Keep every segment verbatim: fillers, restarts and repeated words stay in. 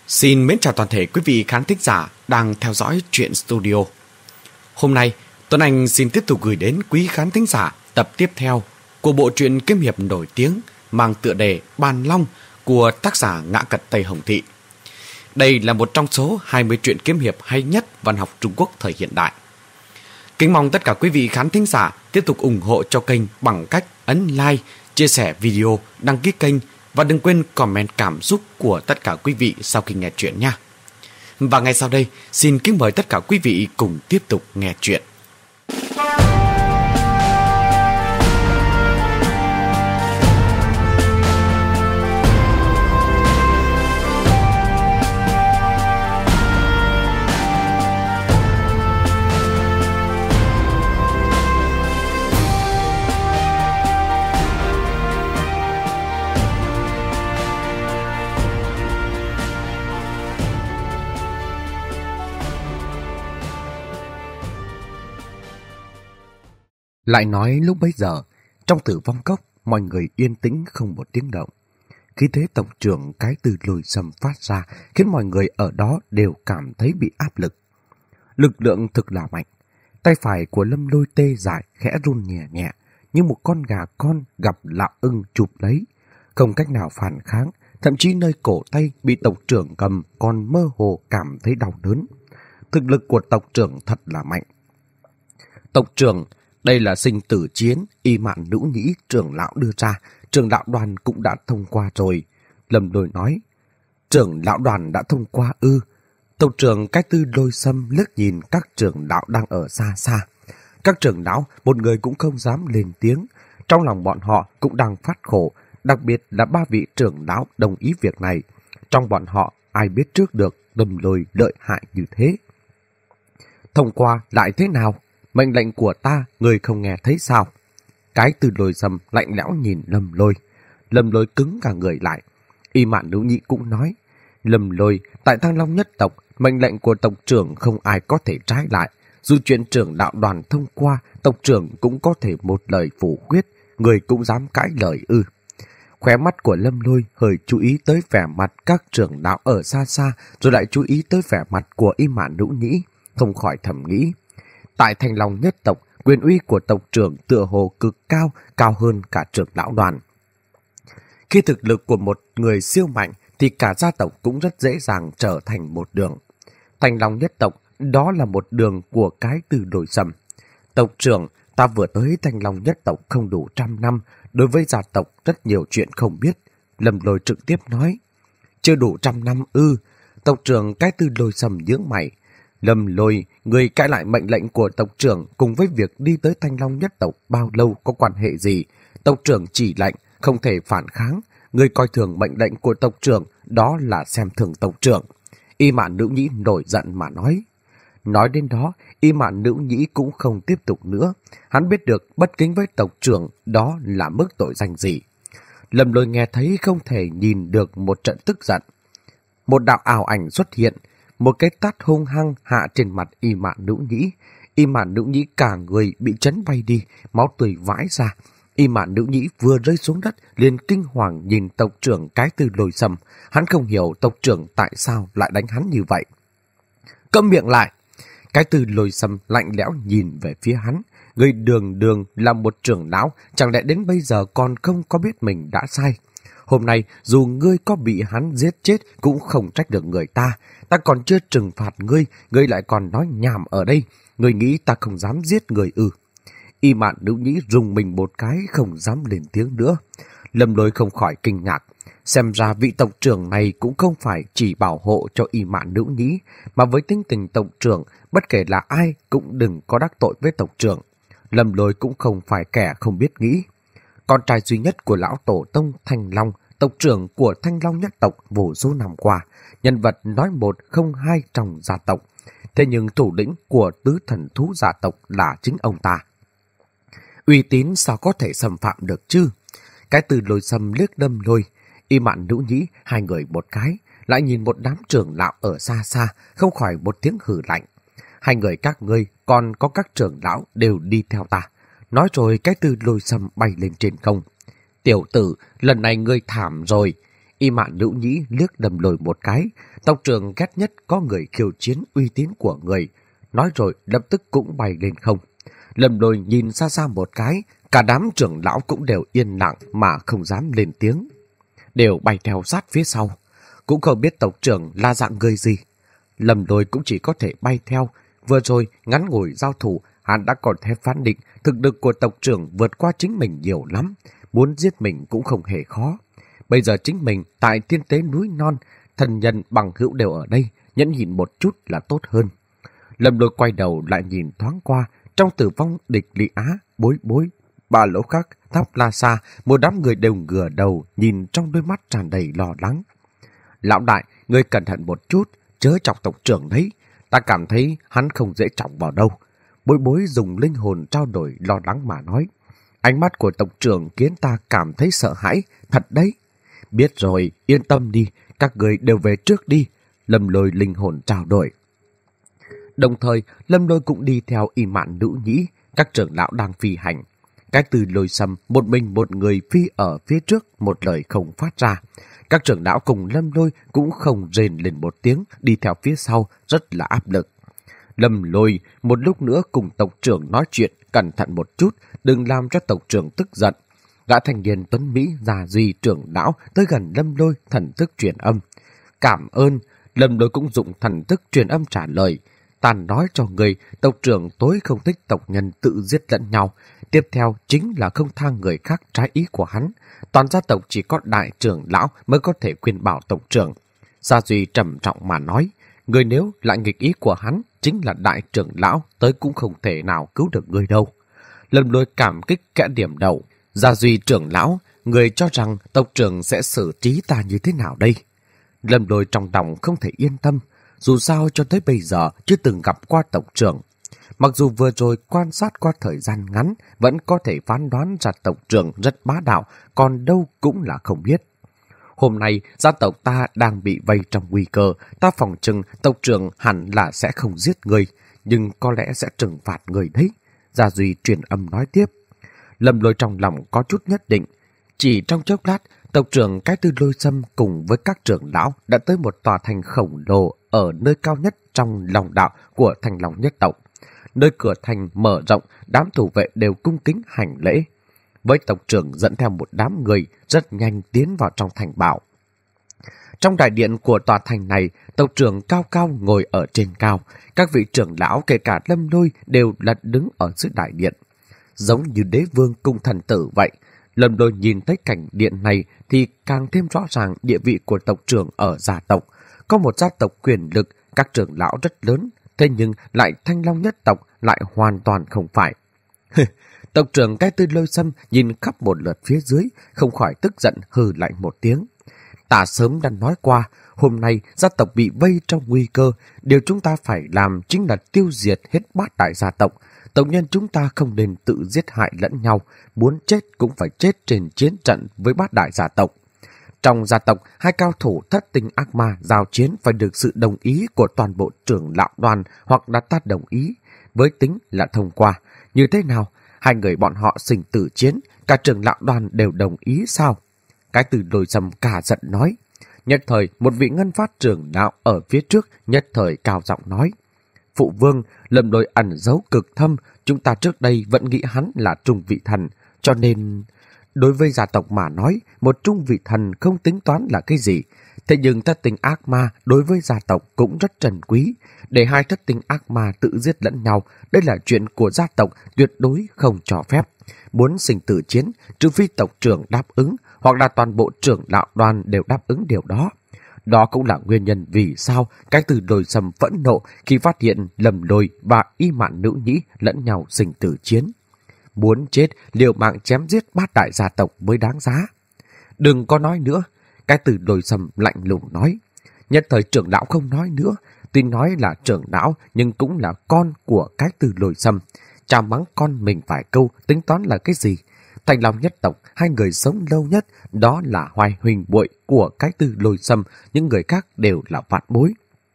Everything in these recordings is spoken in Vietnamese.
Xin mến chào toàn thể quý vị khán thính giả đang theo dõi Truyện Studio. Hôm nay, Tuấn Anh xin tiếp tục gửi đến quý khán thính giả tập tiếp theo của bộ truyện kiếm hiệp nổi tiếng mang tựa đề Bàn Long của tác giả Ngã Cật Tây Hồng Thị. Đây là một trong số hai mươi truyện kiếm hiệp hay nhất văn học Trung Quốc thời hiện đại. Kính mong tất cả quý vị khán thính giả tiếp tục ủng hộ cho kênh bằng cách ấn like, chia sẻ video, đăng ký kênh và đừng quên comment cảm xúc của tất cả quý vị sau khi nghe chuyện nha. Và ngay sau đây, xin kính mời tất cả quý vị cùng tiếp tục nghe chuyện. Lại nói lúc bấy giờ, trong Tử Vong Cốc, mọi người yên tĩnh không một tiếng động. Khí thế tổng trưởng cái từ lùi sầm phát ra khiến mọi người ở đó đều cảm thấy bị áp lực. Lực lượng thực là mạnh. Tay phải của Lâm Lôi tê dại khẽ run nhẹ nhẹ, như một con gà con gặp lão ưng chụp lấy. Không cách nào phản kháng, thậm chí nơi cổ tay bị tộc trưởng cầm còn mơ hồ cảm thấy đau đớn. Thực lực của tộc trưởng thật là mạnh. Tộc trưởng, đây là sinh tử chiến, Y Mạn Nữ Nhĩ trưởng lão đưa ra, trưởng lão đoàn cũng đã thông qua rồi. Lâm Lôi nói, trưởng lão đoàn đã thông qua ư. Tộc trưởng cái tư Lôi Sâm liếc nhìn các trưởng lão đang ở xa xa. Các trưởng lão, một người cũng không dám lên tiếng. Trong lòng bọn họ cũng đang phát khổ, đặc biệt là ba vị trưởng lão đồng ý việc này. Trong bọn họ, ai biết trước được Lâm Lôi lợi hại như thế. Thông qua lại thế nào? Mệnh lệnh của ta, người không nghe thấy sao? Cái từ Lôi Sâm lạnh lẽo nhìn Lâm Lôi. Lâm Lôi cứng cả người lại. Y Mạn Nữ Nhĩ cũng nói, Lâm Lôi, tại Thăng Long nhất tộc, mệnh lệnh của tộc trưởng không ai có thể trái lại. Dù chuyện trưởng đạo đoàn thông qua, tộc trưởng cũng có thể một lời phủ quyết, người cũng dám cãi lời ư. Khóe mắt của Lâm Lôi hơi chú ý tới vẻ mặt các trưởng đạo ở xa xa, rồi lại chú ý tới vẻ mặt của Y Mạn Nữ Nhĩ, không khỏi thầm nghĩ. Tại Thanh Long nhất tộc, quyền uy của tộc trưởng tựa hồ cực cao, cao hơn cả trưởng lão đoàn. Khi thực lực của một người siêu mạnh, thì cả gia tộc cũng rất dễ dàng trở thành một đường. Thanh Long nhất tộc, đó là một đường của cái từ Lôi Sâm. Tộc trưởng, ta vừa tới Thanh Long nhất tộc không đủ trăm năm, đối với gia tộc rất nhiều chuyện không biết. Lâm Lôi trực tiếp nói, chưa đủ trăm năm ư. Tộc trưởng cái từ Lôi Sâm nhướng mày. Lâm Lôi, người cãi lại mệnh lệnh của tộc trưởng cùng với việc đi tới Thanh Long nhất tộc bao lâu có quan hệ gì? Tộc trưởng chỉ lệnh, không thể phản kháng. Người coi thường mệnh lệnh của tộc trưởng, đó là xem thường tộc trưởng. Y Mạn Nữ Nhĩ nổi giận mà nói. Nói đến đó, Y Mạn Nữ Nhĩ cũng không tiếp tục nữa. Hắn biết được bất kính với tộc trưởng, đó là mức tội danh gì. Lâm Lôi nghe thấy không thể nhìn được một trận tức giận. Một đạo ảo ảnh xuất hiện, một cái tát hung hăng hạ trên mặt Y Mạn Nữ Nhĩ. Y Mạn Nữ Nhĩ cả người bị chấn bay đi, máu tươi vãi ra. Y Mạn Nữ Nhĩ vừa rơi xuống đất liền kinh hoàng nhìn tộc trưởng cái từ Lôi Sâm. Hắn không hiểu tộc trưởng tại sao lại đánh hắn như vậy. Câm miệng lại! Cái từ Lôi Sâm lạnh lẽo nhìn về phía hắn. Người đường đường là một trưởng lão, chẳng lẽ đến bây giờ còn không có biết mình đã sai. Hôm nay dù ngươi có bị hắn giết chết cũng không trách được người ta. Ta còn chưa trừng phạt ngươi, ngươi lại còn nói nhảm ở đây. Ngươi nghĩ ta không dám giết người ư? Y Mạn Nữ Nhĩ rùng mình một cái không dám lên tiếng nữa. Lâm Lôi không khỏi kinh ngạc. Xem ra vị tộc trưởng này cũng không phải chỉ bảo hộ cho Y Mạn Nữ Nhĩ, mà với tính tình tộc trưởng, bất kể là ai cũng đừng có đắc tội với tộc trưởng. Lâm Lôi cũng không phải kẻ không biết nghĩ. Con trai duy nhất của lão tổ tông Thanh Long, tộc trưởng của Thanh Long nhất tộc vô số năm qua, nhân vật nói một không hai trong gia tộc. Thế nhưng thủ lĩnh của tứ thần thú gia tộc là chính ông ta. Uy tín sao có thể xâm phạm được chứ? Cái từ Lôi Sâm liếc Lâm Lôi, Y Mạn Nữ Nhĩ, hai người một cái, lại nhìn một đám trưởng lão ở xa xa, không khỏi một tiếng hừ lạnh. Hai người các ngươi, còn có các trưởng lão đều đi theo ta. Nói rồi cái từ Lôi Sâm bay lên trên không. Tiểu tử, lần này ngươi thảm rồi. Y Mạn Nữ Nhĩ liếc Lâm Lôi một cái. Tộc trưởng ghét nhất có người khiêu chiến uy tín của người. Nói rồi lập tức cũng bay lên không. Lâm Lôi nhìn xa xa một cái, cả đám trưởng lão cũng đều yên lặng mà không dám lên tiếng. Đều bay theo sát phía sau. Cũng không biết tộc trưởng là dạng người gì. Lâm Lôi cũng chỉ có thể bay theo. Vừa rồi ngắn ngủi giao thủ, hắn đã còn thép phán định thực lực của tộc trưởng vượt qua chính mình nhiều lắm. Muốn giết mình cũng không hề khó. Bây giờ chính mình tại tiên tế núi non, thần nhân bằng hữu đều ở đây, nhẫn nhịn một chút là tốt hơn. Lâm Lôi quay đầu lại nhìn thoáng qua, trong Tử Vong, Địch Lý Á, Bối Bối, Ba Lỗ Khắc, Tháp La Sa, một đám người đều ngửa đầu nhìn trong đôi mắt tràn đầy lo lắng. Lão đại, ngươi cẩn thận một chút, chớ chọc tộc trưởng đấy. Ta cảm thấy hắn không dễ trọng vào đâu. Bối Bối dùng linh hồn trao đổi lo lắng mà nói. Ánh mắt của tộc trưởng khiến ta cảm thấy sợ hãi, thật đấy. Biết rồi, yên tâm đi, các người đều về trước đi. Lâm Lôi linh hồn trao đổi. Đồng thời, Lâm Lôi cũng đi theo Y Mạn Nữ Nhĩ, các trưởng lão đang phi hành. Cái Từ Lôi Sâm một mình một người phi ở phía trước, một lời không phát ra. Các trưởng lão cùng Lâm Lôi cũng không rền lên một tiếng, đi theo phía sau, rất là áp lực. Lâm Lôi một lúc nữa cùng tộc trưởng nói chuyện, cẩn thận một chút, đừng làm cho tộc trưởng tức giận. Gã thanh niên tuấn Mỹ già duy trưởng lão tới gần Lâm Lôi, thần thức truyền âm. Cảm ơn. Lâm Lôi cũng dụng thần thức truyền âm trả lời. Ta nói cho người, tộc trưởng tối không thích tộc nhân tự giết lẫn nhau. Tiếp theo chính là không tha người khác trái ý của hắn. Toàn gia tộc chỉ có đại trưởng lão mới có thể khuyên bảo tộc trưởng. Gia Duy trầm trọng mà nói, người nếu lại nghịch ý của hắn, chính là đại trưởng lão, tới cũng không thể nào cứu được người đâu. Lâm Lôi cảm kích kẽ điểm đầu. Gia Duy trưởng lão, người cho rằng tộc trưởng sẽ xử trí ta như thế nào đây? Lâm Lôi trong lòng không thể yên tâm, dù sao cho tới bây giờ chưa từng gặp qua tộc trưởng. Mặc dù vừa rồi quan sát qua thời gian ngắn, vẫn có thể phán đoán ra tộc trưởng rất bá đạo, còn đâu cũng là không biết. Hôm nay, gia tộc ta đang bị vây trong nguy cơ, ta phòng chừng tộc trưởng hẳn là sẽ không giết người, nhưng có lẽ sẽ trừng phạt người đấy. Gia Duy truyền âm nói tiếp. Lâm Lôi trong lòng có chút nhất định. Chỉ trong chốc lát, tộc trưởng Cái Tư Lôi Sâm cùng với các trưởng lão đã tới một tòa thành khổng lồ ở nơi cao nhất trong lòng đạo của Thành Long nhất tộc. Nơi cửa thành mở rộng, đám thủ vệ đều cung kính hành lễ. Với tộc trưởng dẫn theo một đám người rất nhanh tiến vào trong thành bảo. Trong đại điện của tòa thành này, tộc trưởng cao cao ngồi ở trên cao. Các vị trưởng lão kể cả Lâm Lôi đều lật đứng ở giữa đại điện. Giống như đế vương cung thần tử vậy. Lâm Lôi nhìn thấy cảnh điện này thì càng thêm rõ ràng địa vị của tộc trưởng ở gia tộc. Có một gia tộc quyền lực, các trưởng lão rất lớn, thế nhưng lại Thanh Long nhất tộc lại hoàn toàn không phải. Tộc trưởng Cái Tư Lôi Sâm nhìn khắp một lượt phía dưới, không khỏi tức giận hừ lạnh một tiếng. Ta sớm đã nói qua, hôm nay gia tộc bị vây trong nguy cơ, điều chúng ta phải làm chính là tiêu diệt hết bát đại gia tộc. Tộc nhân chúng ta không nên tự giết hại lẫn nhau, muốn chết cũng phải chết trên chiến trận với bát đại gia tộc. Trong gia tộc, hai cao thủ thất tinh ác ma giao chiến phải được sự đồng ý của toàn bộ trưởng lão đoàn hoặc là ta đồng ý, với tính là thông qua. Như thế nào? Hai người bọn họ sinh tử chiến, cả trưởng lão đoàn đều đồng ý sao? Cái Từ Lôi Sâm cả giận nói. Nhất thời, một vị ngân phát trưởng lão ở phía trước nhất thời cao giọng nói. Phụ vương, Lâm Lôi ẩn giấu cực thâm, chúng ta trước đây vẫn nghĩ hắn là trung vị thần, cho nên... Đối với gia tộc mà nói, một trung vị thần không tính toán là cái gì. Thế nhưng thất tinh ác ma đối với gia tộc cũng rất trân quý. Để hai thất tinh ác ma tự giết lẫn nhau, đây là chuyện của gia tộc tuyệt đối không cho phép. Muốn sinh tử chiến, trừ phi tộc trưởng đáp ứng, hoặc là toàn bộ trưởng lão đoàn đều đáp ứng điều đó. Đó cũng là nguyên nhân vì sao Cái Từ Lôi Sâm phẫn nộ khi phát hiện Lâm Lôi và Y Mạn Nữ Nhĩ lẫn nhau sinh tử chiến. Muốn chết, liều mạng chém giết bát đại gia tộc mới đáng giá. Đừng có nói nữa, Cái Từ Lôi Sâm lạnh lùng nói. Nhất thời trưởng lão không nói nữa, tuy nói là trưởng lão nhưng cũng là con của Cái Từ Lôi Sâm. Chà mắng con mình vài câu, tính toán là cái gì? Thành Long nhất tộc, hai người sống lâu nhất, đó là Hoài Huỳnh muội của Cái Từ Lôi Sâm, những người khác đều là vạn bối.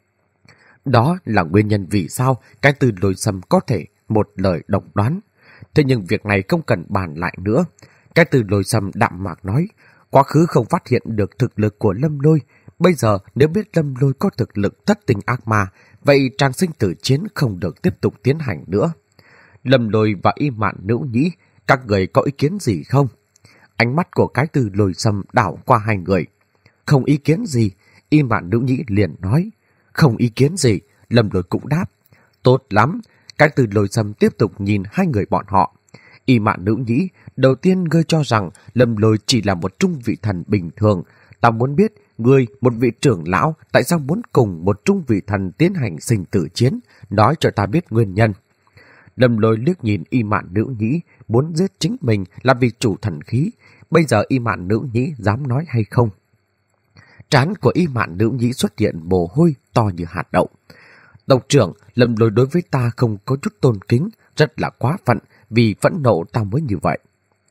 Đó là nguyên nhân vì sao Cái Từ Lôi Sâm có thể một lời độc đoán. Thế nhưng việc này không cần bàn lại nữa. Cái Từ Lôi Sâm đạm mạc nói, Quá khứ không phát hiện được thực lực của Lâm Lôi, bây giờ nếu biết Lâm Lôi có thực lực thất tình ác ma, vậy tràng sinh tử chiến không được tiếp tục tiến hành nữa. Lâm Lôi và Y Mạn Nữ Nhĩ, các người có ý kiến gì không? Ánh mắt của cái từ Lôi Sâm đảo qua hai người. Không ý kiến gì, Y Mạn Nữ Nhĩ liền nói. Không ý kiến gì, Lâm Lôi cũng đáp. Tốt lắm, cái từ Lôi Sâm tiếp tục nhìn hai người bọn họ. Y Mạn Nữ Nhĩ, đầu tiên ngươi cho rằng Lâm Lôi chỉ là một trung vị thần bình thường. Ta muốn biết, ngươi, một vị trưởng lão, tại sao muốn cùng một trung vị thần tiến hành sinh tử chiến? Nói cho ta biết nguyên nhân. Lâm Lôi liếc nhìn Y Mạn Nữ Nhĩ, muốn giết chính mình là vì chủ thần khí. Bây giờ Y Mạn Nữ Nhĩ dám nói hay không? Trán của Y Mạn Nữ Nhĩ xuất hiện mồ hôi to như hạt đậu. Tộc trưởng, Lâm Lôi đối với ta không có chút tôn kính, rất là quá phận, vì phẫn nộ ta mới như vậy.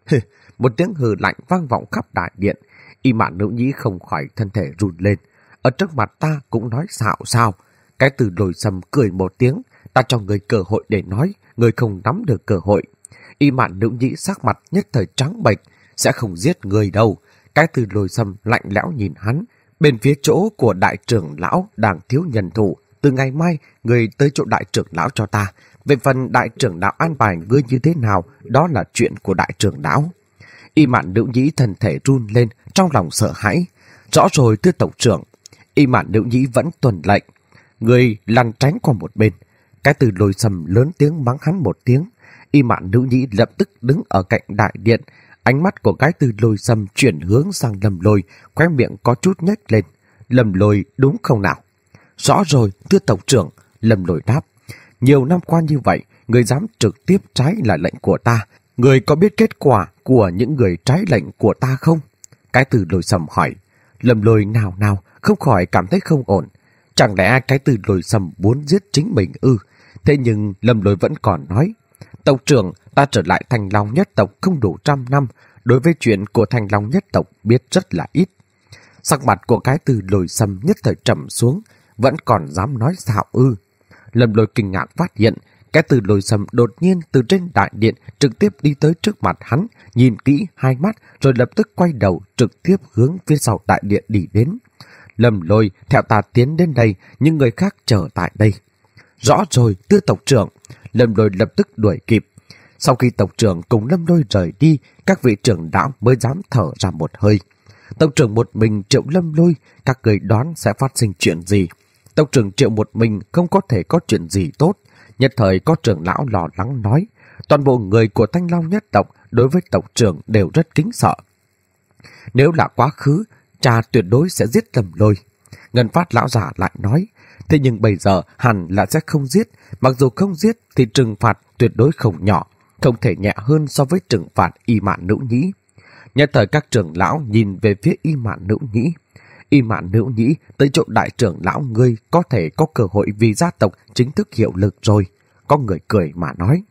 Một tiếng hừ lạnh vang vọng khắp đại điện. Y Mạn Nữ Nhĩ không khỏi thân thể run lên. Ở trước mặt ta cũng nói xạo sao. Cái từ Lôi Sâm cười một tiếng. Ta cho người cơ hội để nói, người không nắm được cơ hội. Y Mạn Nữ Nhĩ sắc mặt nhất thời trắng bệch, sẽ không giết người đâu. Cái từ Lôi Sâm lạnh lẽo nhìn hắn. Bên phía chỗ của đại trưởng lão đang thiếu nhân thủ. Từ ngày mai, người tới chỗ đại trưởng lão cho ta. Về phần đại trưởng lão an bài ngươi như thế nào, đó là chuyện của đại trưởng lão. Y Mạn Nữ Nhĩ thân thể run lên, trong lòng sợ hãi. Rõ rồi thưa tộc trưởng. Y Mạn Nữ Nhĩ vẫn tuần lệnh. Người lăn tránh qua một bên. Cái từ Lôi Sâm lớn tiếng mắng hắn một tiếng. Y Mạn Nữ Nhĩ lập tức đứng ở cạnh đại điện. Ánh mắt của cái từ Lôi Sâm chuyển hướng sang Lâm Lôi, khóe miệng có chút nhếch lên. Lâm Lôi đúng không nào? Rõ rồi thưa tộc trưởng. Lâm Lôi đáp. Nhiều năm qua như vậy, người dám trực tiếp trái lại lệnh của ta. Người có biết kết quả của những người trái lệnh của ta không? Cái từ Lôi Sâm hỏi. Lâm Lôi nào nào không khỏi cảm thấy không ổn. Chẳng lẽ cái từ Lôi Sâm muốn giết chính mình ư? Thế nhưng Lâm Lôi vẫn còn nói. Tộc trưởng, ta trở lại Thành Long nhất tộc không đủ trăm năm. Đối với chuyện của Thành Long nhất tộc biết rất là ít. Sắc mặt của cái từ Lôi Sâm nhất thời trầm xuống. Vẫn còn dám nói xạo ư? Lâm Lôi kinh ngạc phát hiện, cái từ Lôi Sâm đột nhiên từ trên đại điện trực tiếp đi tới trước mặt hắn, nhìn kỹ hai mắt rồi lập tức quay đầu trực tiếp hướng phía sau đại điện đi đến. Lâm Lôi theo ta tiến đến đây, nhưng người khác chờ tại đây. Rõ rồi, thưa tộc trưởng. Lâm Lôi lập tức đuổi kịp. Sau khi tộc trưởng cùng Lâm Lôi rời đi, các vị trưởng lão mới dám thở ra một hơi. Tộc trưởng một mình triệu Lâm Lôi, các người đoán sẽ phát sinh chuyện gì? Tộc trưởng triệu một mình không có thể có chuyện gì tốt. Nhất thời có trưởng lão lo lắng nói. Toàn bộ người của Thanh Long nhất tộc đối với tộc trưởng đều rất kính sợ. Nếu là quá khứ, cha tuyệt đối sẽ giết Lâm Lôi. Ngân Phát lão giả lại nói. Thế nhưng bây giờ hẳn là sẽ không giết. Mặc dù không giết thì trừng phạt tuyệt đối không nhỏ, không thể nhẹ hơn so với trừng phạt Y Mạn Nữ Nhĩ. Nhất thời các trưởng lão nhìn về phía Y Mạn Nữ Nhĩ. Y Mạn Nữ Nhĩ tới chỗ đại trưởng lão ngươi có thể có cơ hội vì gia tộc chính thức hiệu lực rồi. Có người cười mà nói.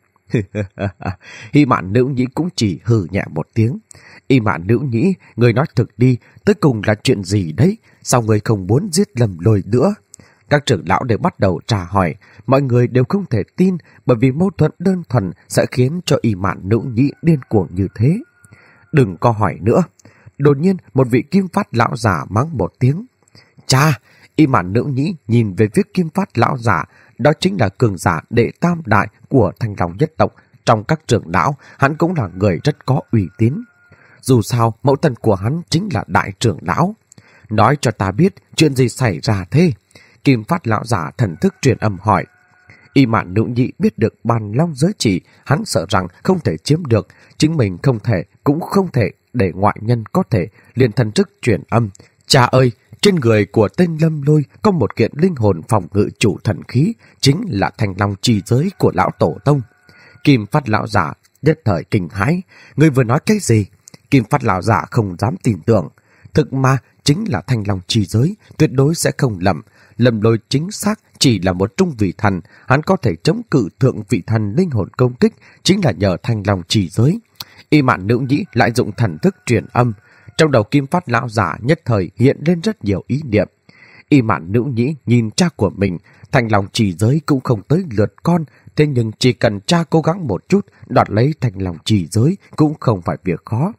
Y Mạn Nữ Nhĩ cũng chỉ hừ nhẹ một tiếng. Y Mạn Nữ Nhĩ, người nói thực đi, tới cùng là chuyện gì đấy? Sao người không muốn giết Lâm Lôi nữa? Các trưởng lão đều bắt đầu trả hỏi. Mọi người đều không thể tin, bởi vì mâu thuẫn đơn thuần sẽ khiến cho Y Mạn Nữ Nhĩ điên cuồng như thế. Đừng có hỏi nữa. Đột nhiên một vị Kim Phát lão giả mắng một tiếng. Cha! Y Mạn Nữ Nhĩ nhìn về phía Kim Phát lão giả. Đó chính là cường giả đệ tam đại của Thanh Long nhất tộc. Trong các trưởng lão, hắn cũng là người rất có uy tín. Dù sao, mẫu thân của hắn chính là đại trưởng lão. Nói cho ta biết chuyện gì xảy ra thế? Kim Phát lão giả thần thức truyền âm hỏi. Y Mạn Nữ Nhĩ biết được bàn long giới chỉ, hắn sợ rằng không thể chiếm được, chính mình không thể, cũng không thể để ngoại nhân có thể, liền thần thức truyền âm. Cha ơi, trên người của tên Lâm Lôi có một kiện linh hồn phòng ngự chủ thần khí, chính là Thanh Long trì giới của lão tổ tông. Kim Phát lão giả nhất thời kinh hãi. Người vừa nói cái gì? Kim Phát lão giả không dám tin tưởng. Thực mà chính là Thanh Long trì giới, tuyệt đối sẽ không lầm. Lâm Lôi chính xác chỉ là một trung vị thần, hắn có thể chống cự thượng vị thần linh hồn công kích chính là nhờ Thanh Long trì giới. Y Mạn Nữ Nhĩ lại dụng thần thức truyền âm. Trong đầu Kim Phát lão giả nhất thời hiện lên rất nhiều ý niệm. Y Mạn Nữ Nhĩ nhìn cha của mình, Thanh Long trì giới cũng không tới lượt con, thế nhưng chỉ cần cha cố gắng một chút, đoạt lấy Thanh Long trì giới cũng không phải việc khó.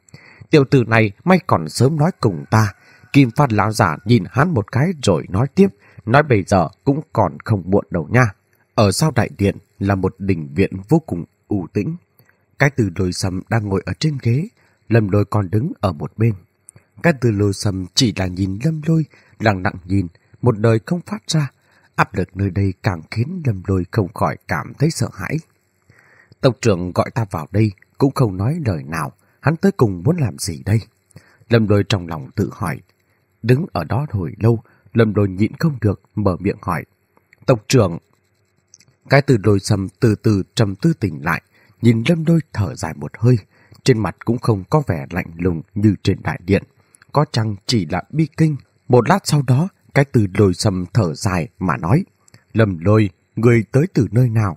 Tiểu tử này may còn sớm nói cùng ta. Kim Phát lão giả nhìn hắn một cái rồi nói tiếp, nói bây giờ cũng còn không muộn đâu nha. Ở sau đại điện là một đình viện vô cùng u tĩnh. Cái Từ Lôi Sâm đang ngồi ở trên ghế, Lâm Lôi còn đứng ở một bên. Cái Từ Lôi Sâm chỉ là nhìn Lâm Lôi, lặng lặng nhìn, một đời không phát ra. Áp lực nơi đây càng khiến Lâm Lôi không khỏi cảm thấy sợ hãi. Tộc trưởng gọi ta vào đây cũng không nói lời nào, hắn tới cùng muốn làm gì đây? Lâm Lôi trong lòng tự hỏi. Đứng ở đó hồi lâu, Lâm Lôi nhịn không được, mở miệng hỏi. Tộc trưởng. Cái Từ Lôi Sâm từ từ trầm tư tỉnh lại, nhìn Lâm Lôi thở dài một hơi, trên mặt cũng không có vẻ lạnh lùng như trên đại điện, có chăng chỉ là bi kinh. Một lát sau đó, Cái Từ Lôi Sâm thở dài mà nói. Lâm Lôi, người tới từ nơi nào?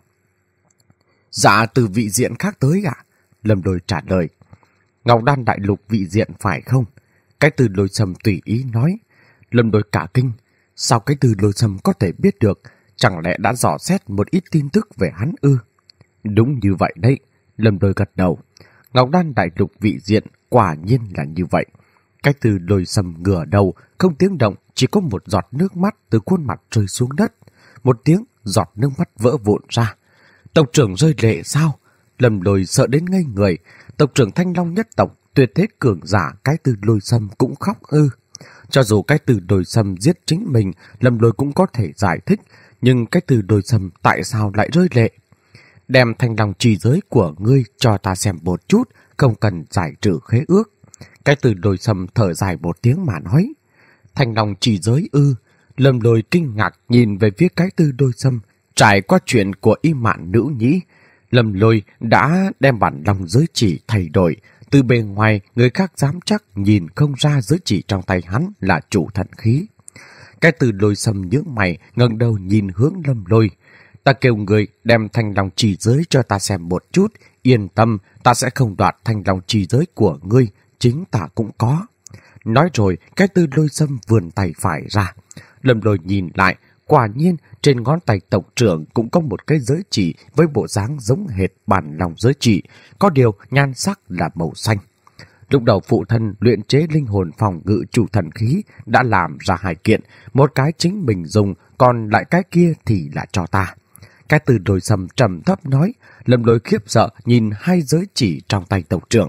Dạ, từ vị diện khác tới ạ. À? Lâm Lôi trả lời. Ngọc Đan đại lục vị diện phải không? Cái Từ Lôi Sâm tùy ý nói. Lâm Lôi cả kinh. Sao Cái Từ Lôi Sâm có thể biết được? Chẳng lẽ đã dò xét một ít tin tức về hắn ư? Đúng như vậy đấy. Lâm Lôi gật đầu. Ngọc Đan đại lục vị diện quả nhiên là như vậy. Cái Từ Lôi Sâm ngửa đầu, không tiếng động, chỉ có một giọt nước mắt từ khuôn mặt rơi xuống đất. Một tiếng, giọt nước mắt vỡ vụn ra. Tộc trưởng rơi lệ sao? Lâm Lôi sợ đến ngây người. Tộc trưởng Thanh Long nhất tộc, tuyệt thế cường giả Cái Từ Lôi Sâm cũng khóc ư? Cho dù Cái Từ Lôi Sâm giết chính mình, Lâm Lôi cũng có thể giải thích, nhưng Cái Từ Lôi Sâm tại sao lại rơi lệ? Đem Thanh Long trì giới của ngươi cho ta xem một chút, không cần giải trừ khế ước. Cái Từ Lôi Sâm thở dài một tiếng mà nói. Thanh Long trì giới ư? Lâm Lôi kinh ngạc nhìn về phía Cái Từ Lôi Sâm. Trải qua chuyện của Y Mạn nữ nhĩ, Lâm Lôi đã đem bản lòng giới chỉ thay đổi. Từ bề ngoài, người khác dám chắc nhìn không ra giới chỉ trong tay hắn là chủ thần khí. Cái Từ Lôi Sâm nhướng mày, ngẩng đầu nhìn hướng Lâm Lôi. Ta kêu người đem thanh long trì giới cho ta xem một chút. Yên tâm, ta sẽ không đoạt thanh long trì giới của ngươi, chính ta cũng có. Nói rồi, Cái Từ Lôi Sâm vươn tay phải ra. Lâm Lôi nhìn lại, quả nhiên trên ngón tay tộc trưởng cũng có một cái giới chỉ với bộ dáng giống hệt bản lòng giới chỉ, có điều nhan sắc là màu xanh. Lúc đầu phụ thân luyện chế linh hồn phòng ngự chủ thần khí đã làm ra hai kiện, một cái chính mình dùng, còn lại cái kia thì là cho ta. Cái Từ Lôi Sâm trầm thấp nói. Lâm Lôi khiếp sợ nhìn hai giới chỉ trong tay tộc trưởng.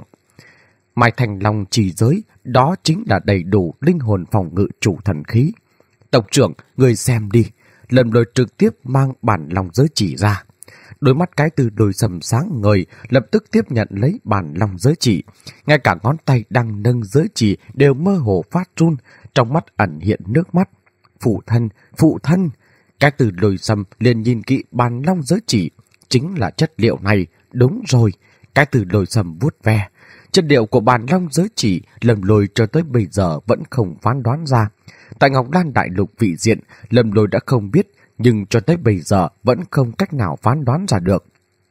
Mai Thành Long trì giới, đó chính là đầy đủ linh hồn phòng ngự chủ thần khí. Tộc trưởng, người xem đi. Lâm Lôi trực tiếp mang bản long giới chỉ ra. Đôi mắt Cái Từ Lôi Sâm sáng ngời, lập tức tiếp nhận lấy bản long giới chỉ. Ngay cả ngón tay đang nâng giới chỉ đều mơ hồ phát run, trong mắt ẩn hiện nước mắt. Phụ thân, phụ thân! Cái Từ Lôi Sâm liền nhìn kỹ bản long giới chỉ. Chính là chất liệu này, đúng rồi. Cái Từ Lôi Sâm vuốt ve. Chất liệu của bản long giới chỉ, Lâm Lôi cho tới bây giờ vẫn không phán đoán ra. Tại Ngọc Đan đại lục vị diện, Lâm Lôi đã không biết, nhưng cho tới bây giờ vẫn không cách nào phán đoán ra được.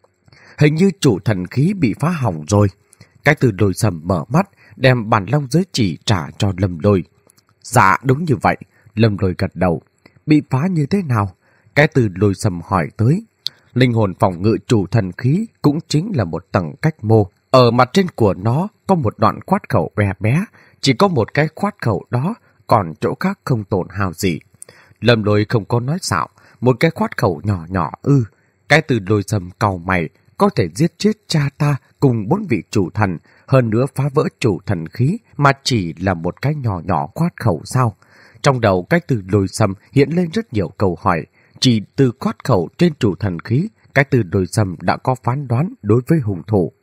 Hình như chủ thần khí bị phá hỏng rồi. Cái Từ Lôi Sâm mở mắt, đem bản long giới chỉ trả cho Lâm Lôi. Dạ, đúng như vậy. Lâm Lôi gật đầu. Bị phá như thế nào? Cái Từ Lôi Sâm hỏi tới. Linh hồn phòng ngự chủ thần khí cũng chính là một tầng cách mô. Ở mặt trên của nó có một đoạn khoát khẩu bé bé, chỉ có một cái khoát khẩu đó, còn chỗ khác không tổn hao gì. Lâm Lôi không có nói xạo, một cái khoát khẩu nhỏ nhỏ ư. Cái Từ Lôi Sâm cau mày, có thể giết chết cha ta cùng bốn vị chủ thần, hơn nữa phá vỡ chủ thần khí mà chỉ là một cái nhỏ nhỏ khoát khẩu sao? Trong đầu Cái Từ Lôi Sâm hiện lên rất nhiều câu hỏi. Chỉ từ khoát khẩu trên chủ thần khí, Cái Từ Lôi Sâm đã có phán đoán đối với hung thủ.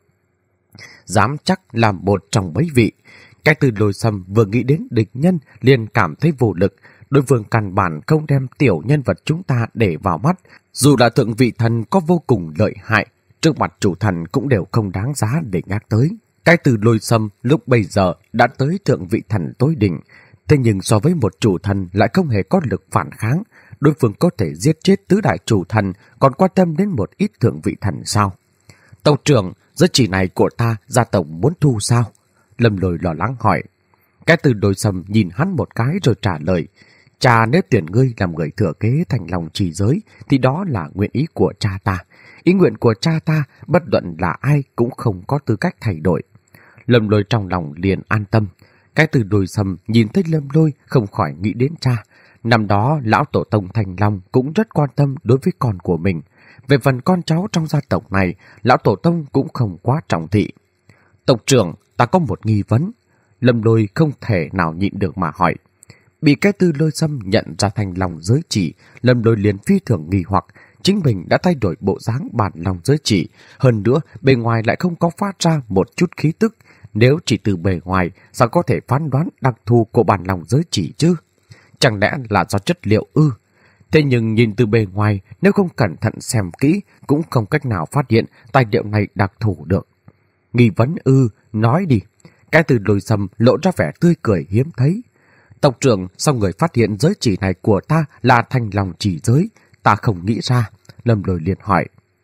Dám chắc là một trong mấy vị. Cái Từ Lôi Sâm vừa nghĩ đến địch nhân liền cảm thấy vô lực. Đối phương căn bản không đem tiểu nhân vật chúng ta để vào mắt. Dù là thượng vị thần có vô cùng lợi hại, trước mặt chủ thần cũng đều không đáng giá để nhắc tới. Cái Từ Lôi Sâm lúc bây giờ đã tới thượng vị thần tối đỉnh. Thế nhưng so với một chủ thần lại không hề có lực phản kháng. Đối phương có thể giết chết tứ đại chủ thần, còn quan tâm đến một ít thượng vị thần sao? Tộc trưởng, giới chỉ này của ta gia tộc muốn thu sao? Lâm Lôi lo lắng hỏi. Cái Từ Lôi Sâm nhìn hắn một cái rồi trả lời. Cha nếu tuyển ngươi làm người thừa kế thành lòng trì giới thì đó là nguyện ý của cha ta. Ý nguyện của cha ta bất luận là ai cũng không có tư cách thay đổi. Lâm Lôi trong lòng liền an tâm. Cái từ Lôi Sầm nhìn thấy Lâm Lôi không khỏi nghĩ đến cha. Năm đó lão tổ tông Thanh Long cũng rất quan tâm đối với con của mình. Về phần con cháu trong gia tộc này, lão tổ tông cũng không quá trọng thị. Tộc trưởng, ta có một nghi vấn. Lâm Lôi không thể nào nhịn được mà hỏi. Bị cái từ Lôi Sâm nhận ra Thanh Long giới chỉ, Lâm Lôi liền phi thường nghi hoặc. Chính mình đã thay đổi bộ dáng bản lòng giới chỉ. Hơn nữa, bề ngoài lại không có phát ra một chút khí tức. Nếu chỉ từ bề ngoài, sao có thể phán đoán đặc thù của bản lòng giới chỉ chứ? Chẳng lẽ là do chất liệu ư? Thế nhưng nhìn từ bề ngoài, nếu không cẩn thận xem kỹ, cũng không cách nào phát hiện tài liệu này đặc thù được. Nghi vấn ư, nói đi. Cái từ Lôi Sâm lộ ra vẻ tươi cười hiếm thấy. Tộc trưởng, sao người phát hiện giới chỉ này của ta là Thanh Long chỉ giới? Ta không nghĩ ra. Lâm Lôi liền hỏi.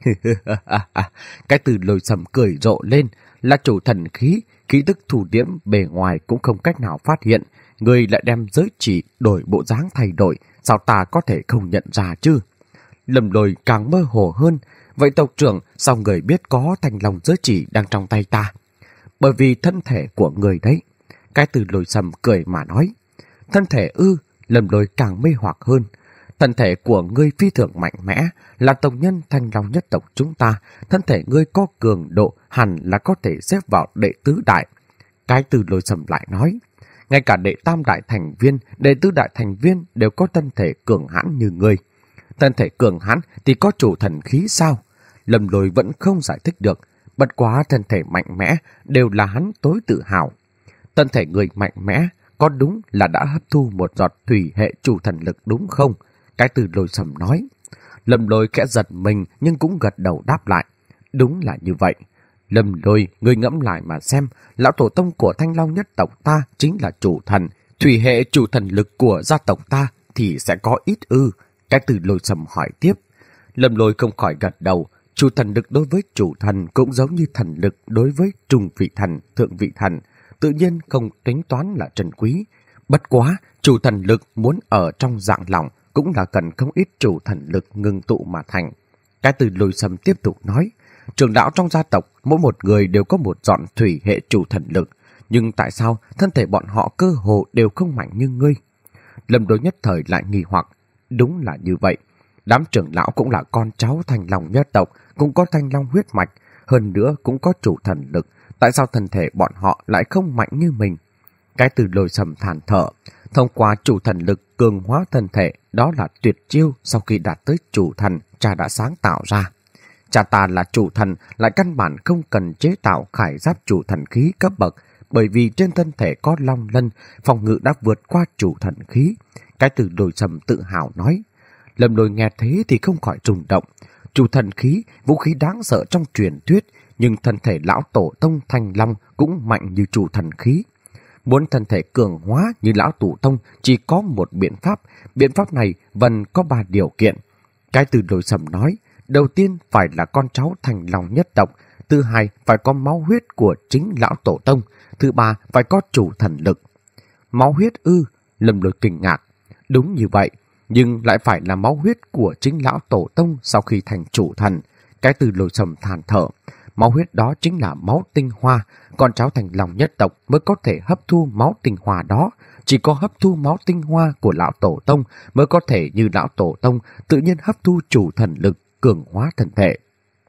Cái từ Lôi Sâm cười rộ lên, là chủ thần khí, khí tức thủ điểm bề ngoài cũng không cách nào phát hiện. Người lại đem giới chỉ đổi bộ dáng thay đổi, sao ta có thể không nhận ra chứ? Lâm Lôi càng mơ hồ hơn. Vậy tộc trưởng, sao người biết có Thanh Long giới chỉ đang trong tay ta? Bởi vì thân thể của người đấy. Cái từ Lôi Sâm cười mà nói. Thân thể ư? Lâm Lôi càng mê hoặc hơn. Thân thể của ngươi phi thường mạnh mẽ, là tộc nhân Thanh Long nhất tộc chúng ta. Thân thể ngươi có cường độ, hẳn là có thể xếp vào đệ tứ đại. Cái từ Lôi Sâm lại nói. Ngay cả đệ tam đại thành viên, đệ tứ đại thành viên đều có thân thể cường hãn như ngươi. Thân thể cường hãn thì có chủ thần khí sao? Lâm Lôi vẫn không giải thích được. Bất quá thân thể mạnh mẽ đều là hắn tối tự hào. Thân thể người mạnh mẽ có đúng là đã hấp thu một giọt thủy hệ chủ thần lực đúng không? Cái từ Lôi Sâm nói. Lâm Lôi khẽ giật mình nhưng cũng gật đầu đáp lại. Đúng là như vậy. Lâm Lôi, ngươi ngẫm lại mà xem, lão tổ tông của Thanh Long nhất tộc ta chính là chủ thần. Thủy hệ chủ thần lực của gia tộc ta thì sẽ có ít ư? Cái từ Lôi Sâm hỏi tiếp. Lâm Lôi không khỏi gật đầu. Chủ thần lực đối với chủ thần cũng giống như thần lực đối với trung vị thần, thượng vị thần. Tự nhiên không tính toán là trân quý. Bất quá, chủ thần lực muốn ở trong dạng lỏng cũng là cần không ít chủ thần lực ngưng tụ mà thành. Cái từ Lôi Sâm tiếp tục nói. Trưởng lão trong gia tộc, mỗi một người đều có một dọn thủy hệ chủ thần lực. Nhưng tại sao thân thể bọn họ cơ hồ đều không mạnh như ngươi? Lâm Lôi nhất thời lại nghi hoặc. Đúng là như vậy. Đám trưởng lão cũng là con cháu Thanh Long nhất tộc, cũng có Thanh Long huyết mạch, hơn nữa cũng có chủ thần lực. Tại sao thân thể bọn họ lại không mạnh như mình? Cái từ Lôi Sâm than thở. Thông qua chủ thần lực cường hóa thân thể, đó là tuyệt chiêu sau khi đạt tới chủ thần, cha đã sáng tạo ra. Cha ta là chủ thần, lại căn bản không cần chế tạo khải giáp chủ thần khí cấp bậc, bởi vì trên thân thể có long lân, phòng ngự đã vượt qua chủ thần khí. Cái từ Lôi Sâm tự hào nói. Lâm Lôi nghe thế thì không khỏi rung động. Chủ thần khí, vũ khí đáng sợ trong truyền thuyết, nhưng thân thể lão tổ tông Thanh Long cũng mạnh như chủ thần khí. Muốn thân thể cường hóa như lão tổ tông chỉ có một biện pháp, biện pháp này vẫn có ba điều kiện. Cái từ Lôi Sâm nói, đầu tiên phải là con cháu Thanh Long nhất tộc, thứ hai phải có máu huyết của chính lão tổ tông, thứ ba phải có chủ thần lực. Máu huyết ư? Lâm Lôi kinh ngạc. Đúng như vậy, nhưng lại phải là máu huyết của chính lão tổ tông sau khi thành chủ thần. Cái từ Lôi Sâm than thở. Máu huyết đó chính là máu tinh hoa, con cháu Thanh Long nhất tộc mới có thể hấp thu máu tinh hoa đó. Chỉ có hấp thu máu tinh hoa của lão tổ tông mới có thể như lão tổ tông tự nhiên hấp thu chủ thần lực, cường hóa thân thể.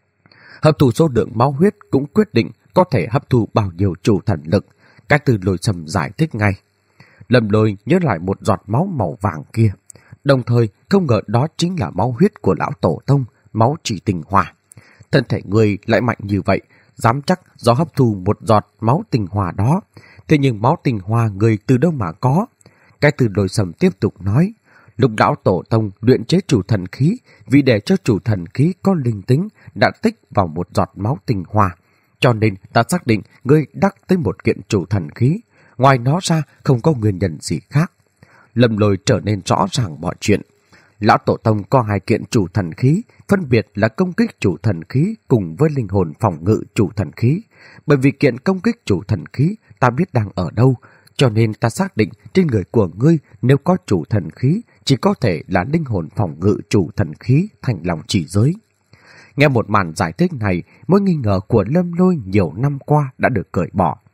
Hấp thu số lượng máu huyết cũng quyết định có thể hấp thu bao nhiêu chủ thần lực. Cái từ Lôi Sâm giải thích ngay. Lâm Lôi nhớ lại một giọt máu màu vàng kia. Đồng thời không ngờ đó chính là máu huyết của lão tổ tông, máu chỉ tinh hoa. Thân thể người lại mạnh như vậy, dám chắc do hấp thu một giọt máu tinh hoa đó. Thế nhưng máu tinh hoa người từ đâu mà có? Cái từ Lôi Sâm tiếp tục nói. Lúc lão tổ tông luyện chế chủ thần khí, vì để cho chủ thần khí có linh tính đã tích vào một giọt máu tinh hoa. Cho nên ta xác định ngươi đắc tới một kiện chủ thần khí. Ngoài nó ra không có nguyên nhân gì khác. Lâm Lôi trở nên rõ ràng mọi chuyện. Lão tổ tông có hai kiện chủ thần khí, phân biệt là công kích chủ thần khí cùng với linh hồn phòng ngự chủ thần khí. Bởi vì kiện công kích chủ thần khí ta biết đang ở đâu, cho nên ta xác định trên người của ngươi nếu có chủ thần khí chỉ có thể là linh hồn phòng ngự chủ thần khí Thanh Long chỉ giới. Nghe một màn giải thích này, mối nghi ngờ của Lâm Lôi nhiều năm qua đã được cởi bỏ.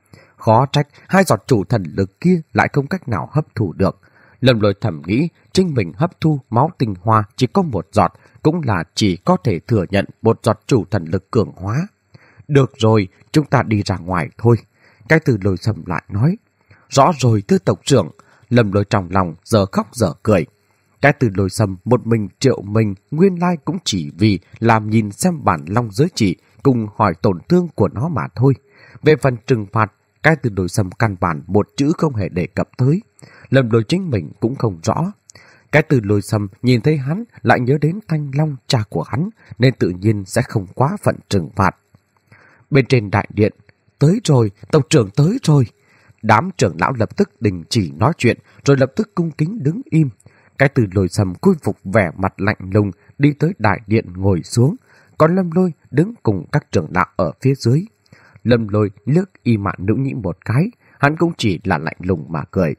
Khó trách hai giọt chủ thần lực kia lại không cách nào hấp thu được. Lâm Lôi thầm nghĩ chính mình hấp thu máu tinh hoa chỉ có một giọt, cũng là chỉ có thể thừa nhận một giọt chủ thần lực cường hóa. Được rồi, chúng ta đi ra ngoài thôi. Cái Từ Lôi Sầm lại nói. Rõ rồi thưa tộc trưởng. Lâm Lôi trong lòng giờ khóc giờ cười. Cái Từ Lôi Sầm một mình triệu mình nguyên lai cũng chỉ vì làm nhìn xem bản long giới chỉ cùng hỏi tổn thương của nó mà thôi. Về phần trừng phạt, Cái Từ Lôi Sầm căn bản một chữ không hề đề cập tới. Lâm Lôi chính mình cũng không rõ. Cái Từ Lôi Sầm nhìn thấy hắn lại nhớ đến Thanh Long cha của hắn, nên tự nhiên sẽ không quá phận trừng phạt. Bên trên đại điện, tới rồi, tộc trưởng tới rồi. Đám trưởng lão lập tức đình chỉ nói chuyện, rồi lập tức cung kính đứng im. Cái Từ Lôi Sầm khôi phục vẻ mặt lạnh lùng, đi tới đại điện ngồi xuống. Còn Lâm Lôi đứng cùng các trưởng lão ở phía dưới. Lâm Lôi liếc Y Mạn Nữ Nhĩ một cái, hắn cũng chỉ là lạnh lùng mà cười.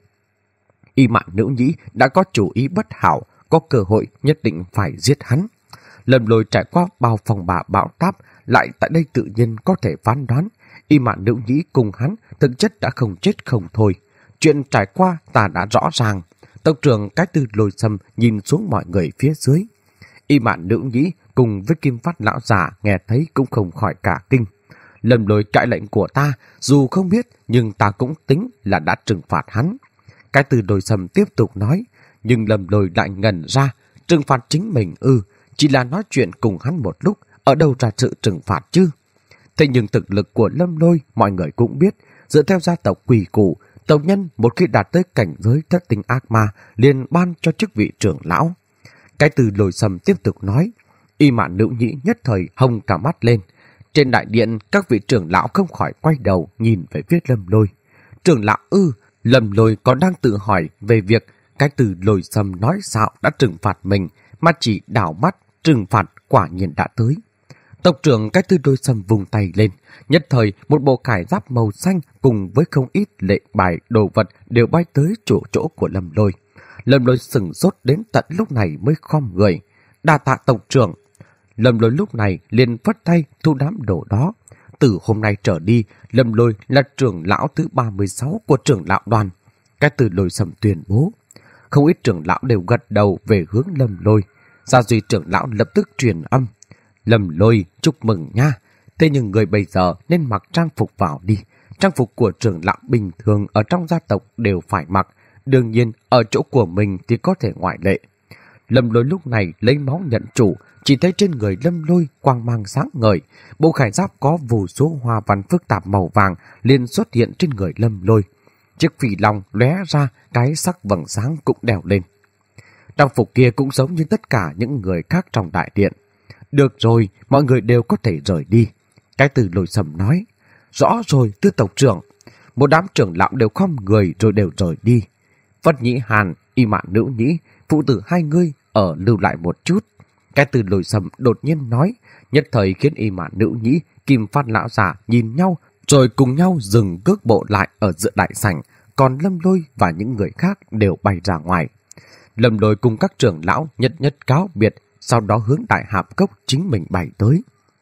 Y Mạn Nữ Nhĩ đã có chủ ý bất hảo, có cơ hội nhất định phải giết hắn. Lâm Lôi trải qua bao phòng bà bão táp, lại tại đây tự nhiên có thể phán đoán. Y Mạn Nữ Nhĩ cùng hắn thực chất đã không chết không thôi. Chuyện trải qua ta đã rõ ràng. Tộc trưởng Cái Từ Lôi Sầm nhìn xuống mọi người phía dưới. Y Mạn Nữ Nhĩ cùng với Kim Phát lão già nghe thấy cũng không khỏi cả kinh. Lâm Lôi cãi lệnh của ta, dù không biết nhưng ta cũng tính là đã trừng phạt hắn. Cái Từ Lôi Sầm tiếp tục nói, nhưng Lâm Lôi lại ngẩn ra, trừng phạt chính mình ư, chỉ là nói chuyện cùng hắn một lúc, ở đâu ra sự trừng phạt chứ? Thế nhưng thực lực của Lâm Lôi mọi người cũng biết, dựa theo gia tộc quy củ, tộc nhân một khi đạt tới cảnh giới thất tinh ác ma liền ban cho chức vị trưởng lão. Cái Từ Lôi Sầm tiếp tục nói, Y Mạn Nữ Nhĩ nhất thời hồng cả mắt lên. Trên đại điện, các vị trưởng lão không khỏi quay đầu nhìn về phía Lâm Lôi. Trưởng lão ư? Lâm Lôi còn đang tự hỏi về việc Cái Từ Lôi Sầm nói xạo đã trừng phạt mình, mà chỉ đảo mắt trừng phạt quả nhiên đã tới. Tộc trưởng Cái Từ Lôi Sầm vùng tay lên, nhất thời một bộ khải giáp màu xanh cùng với không ít lệnh bài đồ vật đều bay tới chỗ chỗ của Lâm Lôi. Lâm Lôi sừng sốt đến tận lúc này mới khom người. Đa tạ tộc trưởng. Lâm Lôi lúc này liền phất tay thu đám đồ đó. Từ hôm nay trở đi, Lâm Lôi là trưởng lão thứ ba mươi sáu của trưởng lão đoàn. Cái Từ Lôi Sầm tuyên bố. Không ít trưởng lão đều gật đầu về hướng Lâm Lôi. Gia Duy trưởng lão lập tức truyền âm. Lâm Lôi chúc mừng nha. Thế nhưng người bây giờ nên mặc trang phục vào đi. Trang phục của trưởng lão bình thường ở trong gia tộc đều phải mặc. Đương nhiên ở chỗ của mình thì có thể ngoại lệ. Lâm Lôi lúc này lấy máu nhận chủ, chỉ thấy trên người Lâm Lôi quang mang sáng ngời. Bộ khải giáp có vô số hoa văn phức tạp màu vàng liền xuất hiện trên người Lâm Lôi. Chiếc phỉ long lóe ra, cái sắc vầng sáng cũng đèo lên. Trang phục kia cũng giống như tất cả những người khác trong đại điện. Được rồi, mọi người đều có thể rời đi. Cái Từ Lôi Sầm nói. Rõ rồi, thưa tộc trưởng. Một đám trưởng lão đều khom người rồi đều rời đi. Phất Nhĩ Hàn, Y Mạn Nữ Nhĩ, phụ tử hai người ở lưu lại một chút. Cái Từ Lôi Sầm đột nhiên nói, nhất thời khiến Y Mạn Nữ Nhĩ, Kim Phát lão giả nhìn nhau, rồi cùng nhau dừng cước bộ lại ở giữa đại sảnh, còn Lâm Lôi và những người khác đều bay ra ngoài. Lâm Lôi cùng các trưởng lão nhất nhất cáo biệt, sau đó hướng Đại Hạp Cốc chính mình bay tới.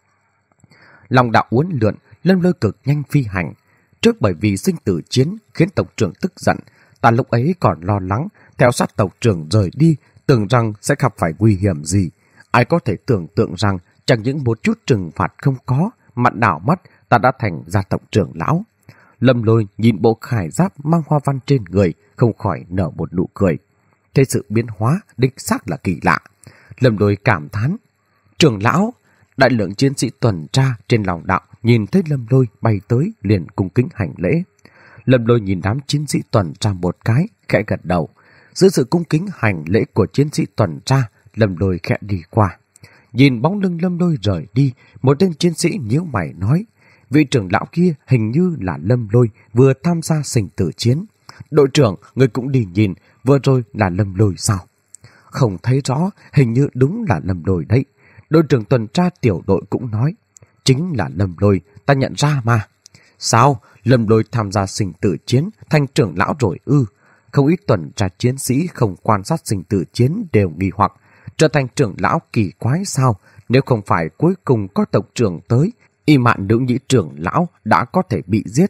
Lòng đạo uốn lượn, Lâm Lôi cực nhanh phi hành. Trước bởi vì sinh tử chiến khiến tộc trưởng tức giận, ta lúc ấy còn lo lắng, theo sát tộc trưởng rời đi, tưởng rằng sẽ gặp phải nguy hiểm gì. Ai có thể tưởng tượng rằng chẳng những một chút trừng phạt không có, mặt đảo mắt ta đã thành gia tộc trưởng lão. Lâm Lôi nhìn bộ khải giáp mang hoa văn trên người, không khỏi nở một nụ cười. Thế sự biến hóa đích xác là kỳ lạ. Lâm Lôi cảm thán. Trưởng lão, đại lượng chiến sĩ tuần tra trên lòng đạo nhìn thấy Lâm Lôi bay tới liền cung kính hành lễ. Lâm Lôi nhìn đám chiến sĩ tuần tra một cái, khẽ gật đầu. Giữa sự cung kính hành lễ của chiến sĩ tuần tra, Lâm Lôi khẽ đi qua. Nhìn bóng lưng Lâm Lôi rời đi, một tên chiến sĩ nhíu mày nói, vị trưởng lão kia hình như là Lâm Lôi vừa tham gia sinh tử chiến. Đội trưởng, người cũng đi nhìn, vừa rồi là Lâm Lôi sao? Không thấy rõ, hình như đúng là Lâm Lôi đấy. Đội trưởng tuần tra tiểu đội cũng nói, chính là Lâm Lôi, ta nhận ra mà. Sao? Lâm Lôi tham gia sinh tử chiến, thành trưởng lão rồi ư? Không ít tuần tra chiến sĩ không quan sát sinh tử chiến đều nghi hoặc, trở thành trưởng lão kỳ quái sao? Nếu không phải cuối cùng có tộc trưởng tới, Y Mạn Nữ Nhĩ trưởng lão đã có thể bị giết.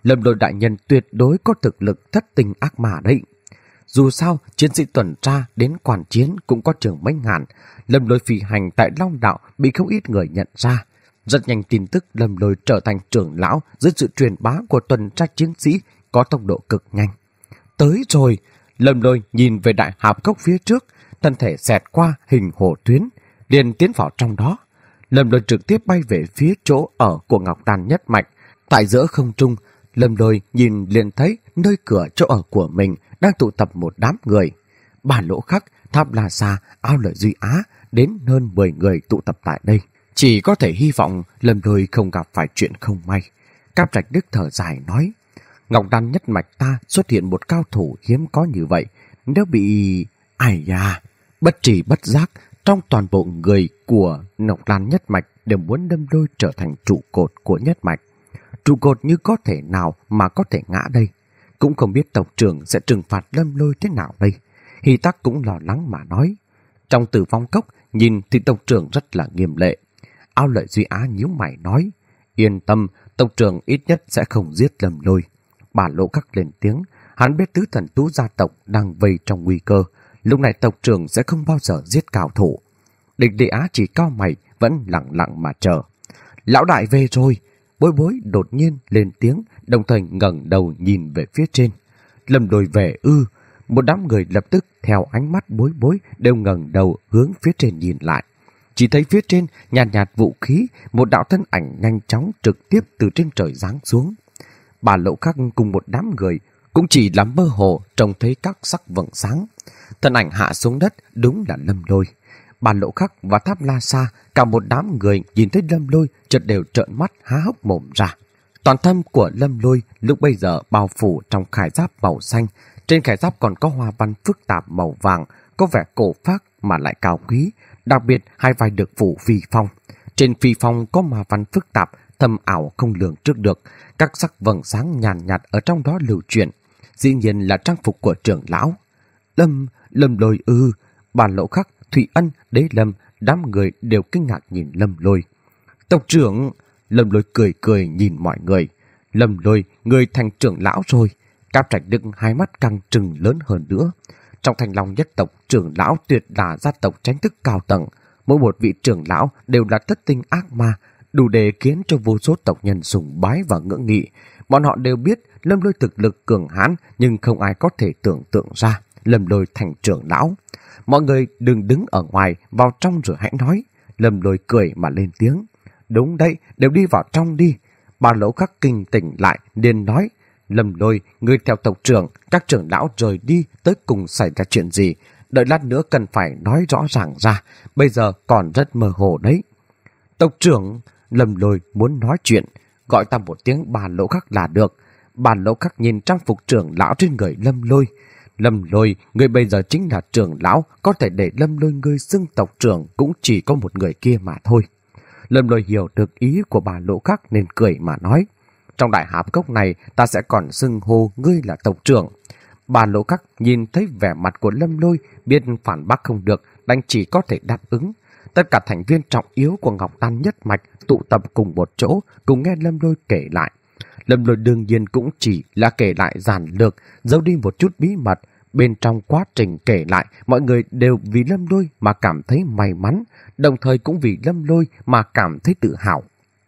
Lâm Lôi đại nhân tuyệt đối có thực lực thất tình ác ma đấy. Dù sao, chiến sĩ tuần tra đến quan chiến cũng có chừng mấy ngàn. Lâm Lôi phi hành tại Long Đạo bị không ít người nhận ra. Rất nhanh tin tức Lâm Lôi trở thành trưởng lão dưới sự truyền bá của tuần tra chiến sĩ có tốc độ cực nhanh. Tới rồi, Lâm Lôi nhìn về đại hạp cốc phía trước, thân thể xẹt qua hình hồ tuyến, liền tiến vào trong đó. Lâm Lôi trực tiếp bay về phía chỗ ở của Ngọc Đan nhất mạch. Tại giữa không trung, Lâm Lôi nhìn liền thấy nơi cửa chỗ ở của mình đang tụ tập một đám người. Bà Lỗ Khắc, Tháp La Sa, Ao Lợi Duy Á đến hơn mười người tụ tập tại đây. Chỉ có thể hy vọng Lâm Lôi không gặp phải chuyện không may. Cáp Trạch Đức thở dài nói, Ngọc Đan nhất mạch ta xuất hiện một cao thủ hiếm có như vậy. Nếu bị... Ai da! Bất trì bất giác, trong toàn bộ người của Ngọc Đan nhất mạch đều muốn Lâm Lôi trở thành trụ cột của nhất mạch. Trụ cột như có thể nào mà có thể ngã đây. Cũng không biết tộc trưởng sẽ trừng phạt Lâm Lôi thế nào đây. Hy Tắc cũng lo lắng mà nói. Trong Tử Vong Cốc, nhìn thì tộc trưởng rất là nghiêm lệ. Ao Lợi Duy Á nhíu mày nói, yên tâm, tộc trưởng ít nhất sẽ không giết Lâm Lôi. Bà Lỗ Khắc lên tiếng, hắn biết tứ thần tú gia tộc đang vây trong nguy cơ. Lúc này tộc trưởng sẽ không bao giờ giết cao thủ. Địch Địa Á chỉ cao mày, vẫn lặng lặng mà chờ. Lão đại về rồi. Bối Bối đột nhiên lên tiếng, đồng thời ngẩng đầu nhìn về phía trên. Lâm Lôi về ư? Một đám người lập tức theo ánh mắt Bối Bối đều ngẩng đầu hướng phía trên nhìn lại. Chỉ thấy phía trên nhạt nhạt vũ khí, một đạo thân ảnh nhanh chóng trực tiếp từ trên trời giáng xuống. Bà Lỗ Khắc cùng một đám người cũng chỉ là mơ hồ trông thấy các sắc vầng sáng. Thân ảnh hạ xuống đất đúng là Lâm Lôi. Bà Lỗ Khắc và Tháp La Sa, cả một đám người nhìn thấy Lâm Lôi chợt đều trợn mắt há hốc mồm ra. Toàn thân của Lâm Lôi lúc bây giờ bao phủ trong khải giáp màu xanh. Trên khải giáp còn có hoa văn phức tạp màu vàng, có vẻ cổ phác mà lại cao quý. Đặc biệt hai vai được phủ phi phong. Trên phi phong có ma văn phức tạp, thâm ảo không lường trước được. Các sắc vầng sáng nhàn nhạt ở trong đó lưu chuyển. Dĩ nhiên là trang phục của trưởng lão. Lâm, Lâm Lôi ư? Bà Lỗ Khắc, Thủy Ân, Đế Lâm, đám người đều kinh ngạc nhìn Lâm Lôi. Tộc trưởng! Lâm Lôi cười cười nhìn mọi người. Lâm Lôi, người thành trưởng lão rồi. Cáp Trạch Đức hai mắt căng trừng lớn hơn nữa. Trong Thanh Long nhất tộc, trưởng lão tuyệt là gia tộc tránh thức cao tầng. Mỗi một vị trưởng lão đều là thất tinh ác ma, đủ để khiến cho vô số tộc nhân sùng bái và ngưỡng nghị. Bọn họ đều biết Lâm Lôi thực lực cường hãn, nhưng không ai có thể tưởng tượng ra Lâm Lôi thành trưởng lão. Mọi người đừng đứng ở ngoài, vào trong rồi hãy nói. Lâm Lôi cười mà lên tiếng. Đúng đấy, đều đi vào trong đi. Bà Lỗ Khắc kinh tỉnh lại, liền nói. Lâm Lôi, người theo tộc trưởng, các trưởng lão rời đi tới cùng xảy ra chuyện gì. Đợi lát nữa cần phải nói rõ ràng ra, bây giờ còn rất mơ hồ đấy. Tộc trưởng, Lâm Lôi muốn nói chuyện, gọi ta một tiếng Bà Lỗ Khắc là được. Bà Lỗ Khắc nhìn trang phục trưởng lão trên người Lâm Lôi. Lâm Lôi, người bây giờ chính là trưởng lão, có thể để Lâm Lôi ngươi xưng tộc trưởng cũng chỉ có một người kia mà thôi. Lâm Lôi hiểu được ý của Bà Lỗ Khắc nên cười mà nói. Trong đại hạp cốc này ta sẽ còn xưng hô ngươi là tộc trưởng. Bà Lỗ Khắc nhìn thấy vẻ mặt của Lâm Lôi, biết phản bác không được, đành chỉ có thể đáp ứng. Tất cả thành viên trọng yếu của Ngọc Đan nhất mạch tụ tập cùng một chỗ, cùng nghe Lâm Lôi kể lại. Lâm Lôi đương nhiên cũng chỉ là kể lại giản lược, giấu đi một chút bí mật. Bên trong quá trình kể lại, mọi người đều vì Lâm Lôi mà cảm thấy may mắn, đồng thời cũng vì Lâm Lôi mà cảm thấy tự hào.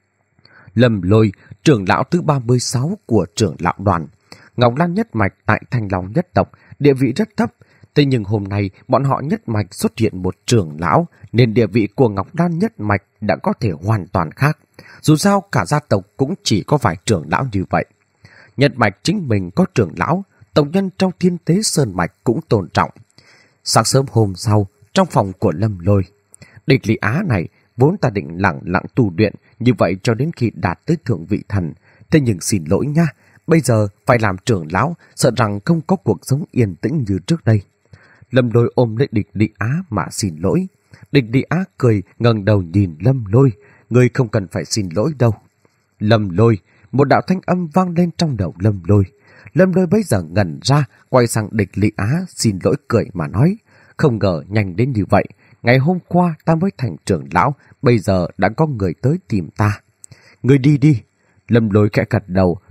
Lâm Lôi, trưởng lão thứ ba mươi sáu của trưởng lão đoàn. Ngọc Lan nhất mạch tại Thanh Long nhất tộc, địa vị rất thấp. Thế nhưng hôm nay bọn họ nhất mạch xuất hiện một trưởng lão, nên địa vị của Ngọc Lan nhất mạch đã có thể hoàn toàn khác. Dù sao cả gia tộc cũng chỉ có vài trưởng lão như vậy. Nhất mạch chính mình có trưởng lão, tộc nhân trong Thiên Tế Sơn mạch cũng tôn trọng. Sáng sớm hôm sau, trong phòng của Lâm Lôi, Địch Lý Á này vốn ta định lặng lặng tu luyện như vậy cho đến khi đạt tới thượng vị thần. Thế nhưng xin lỗi nha, bây giờ phải làm trưởng lão, sợ rằng không có cuộc sống yên tĩnh như trước đây. Lâm Lôi ôm lấy Địch Lý Á mà xin lỗi. Địch Lý Á cười ngẩng đầu nhìn Lâm Lôi, ngươi không cần phải xin lỗi đâu. Lâm Lôi, một đạo thanh âm vang lên trong đầu Lâm Lôi. Lâm Lôi bây giờ ngẩn ra, quay sang Địch Lý Á xin lỗi cười mà nói. Không ngờ nhanh đến như vậy, ngày hôm qua ta mới thành trưởng lão, bây giờ đã có người tới tìm ta. Ngươi đi đi. Lâm Lôi khẽ gật đầu,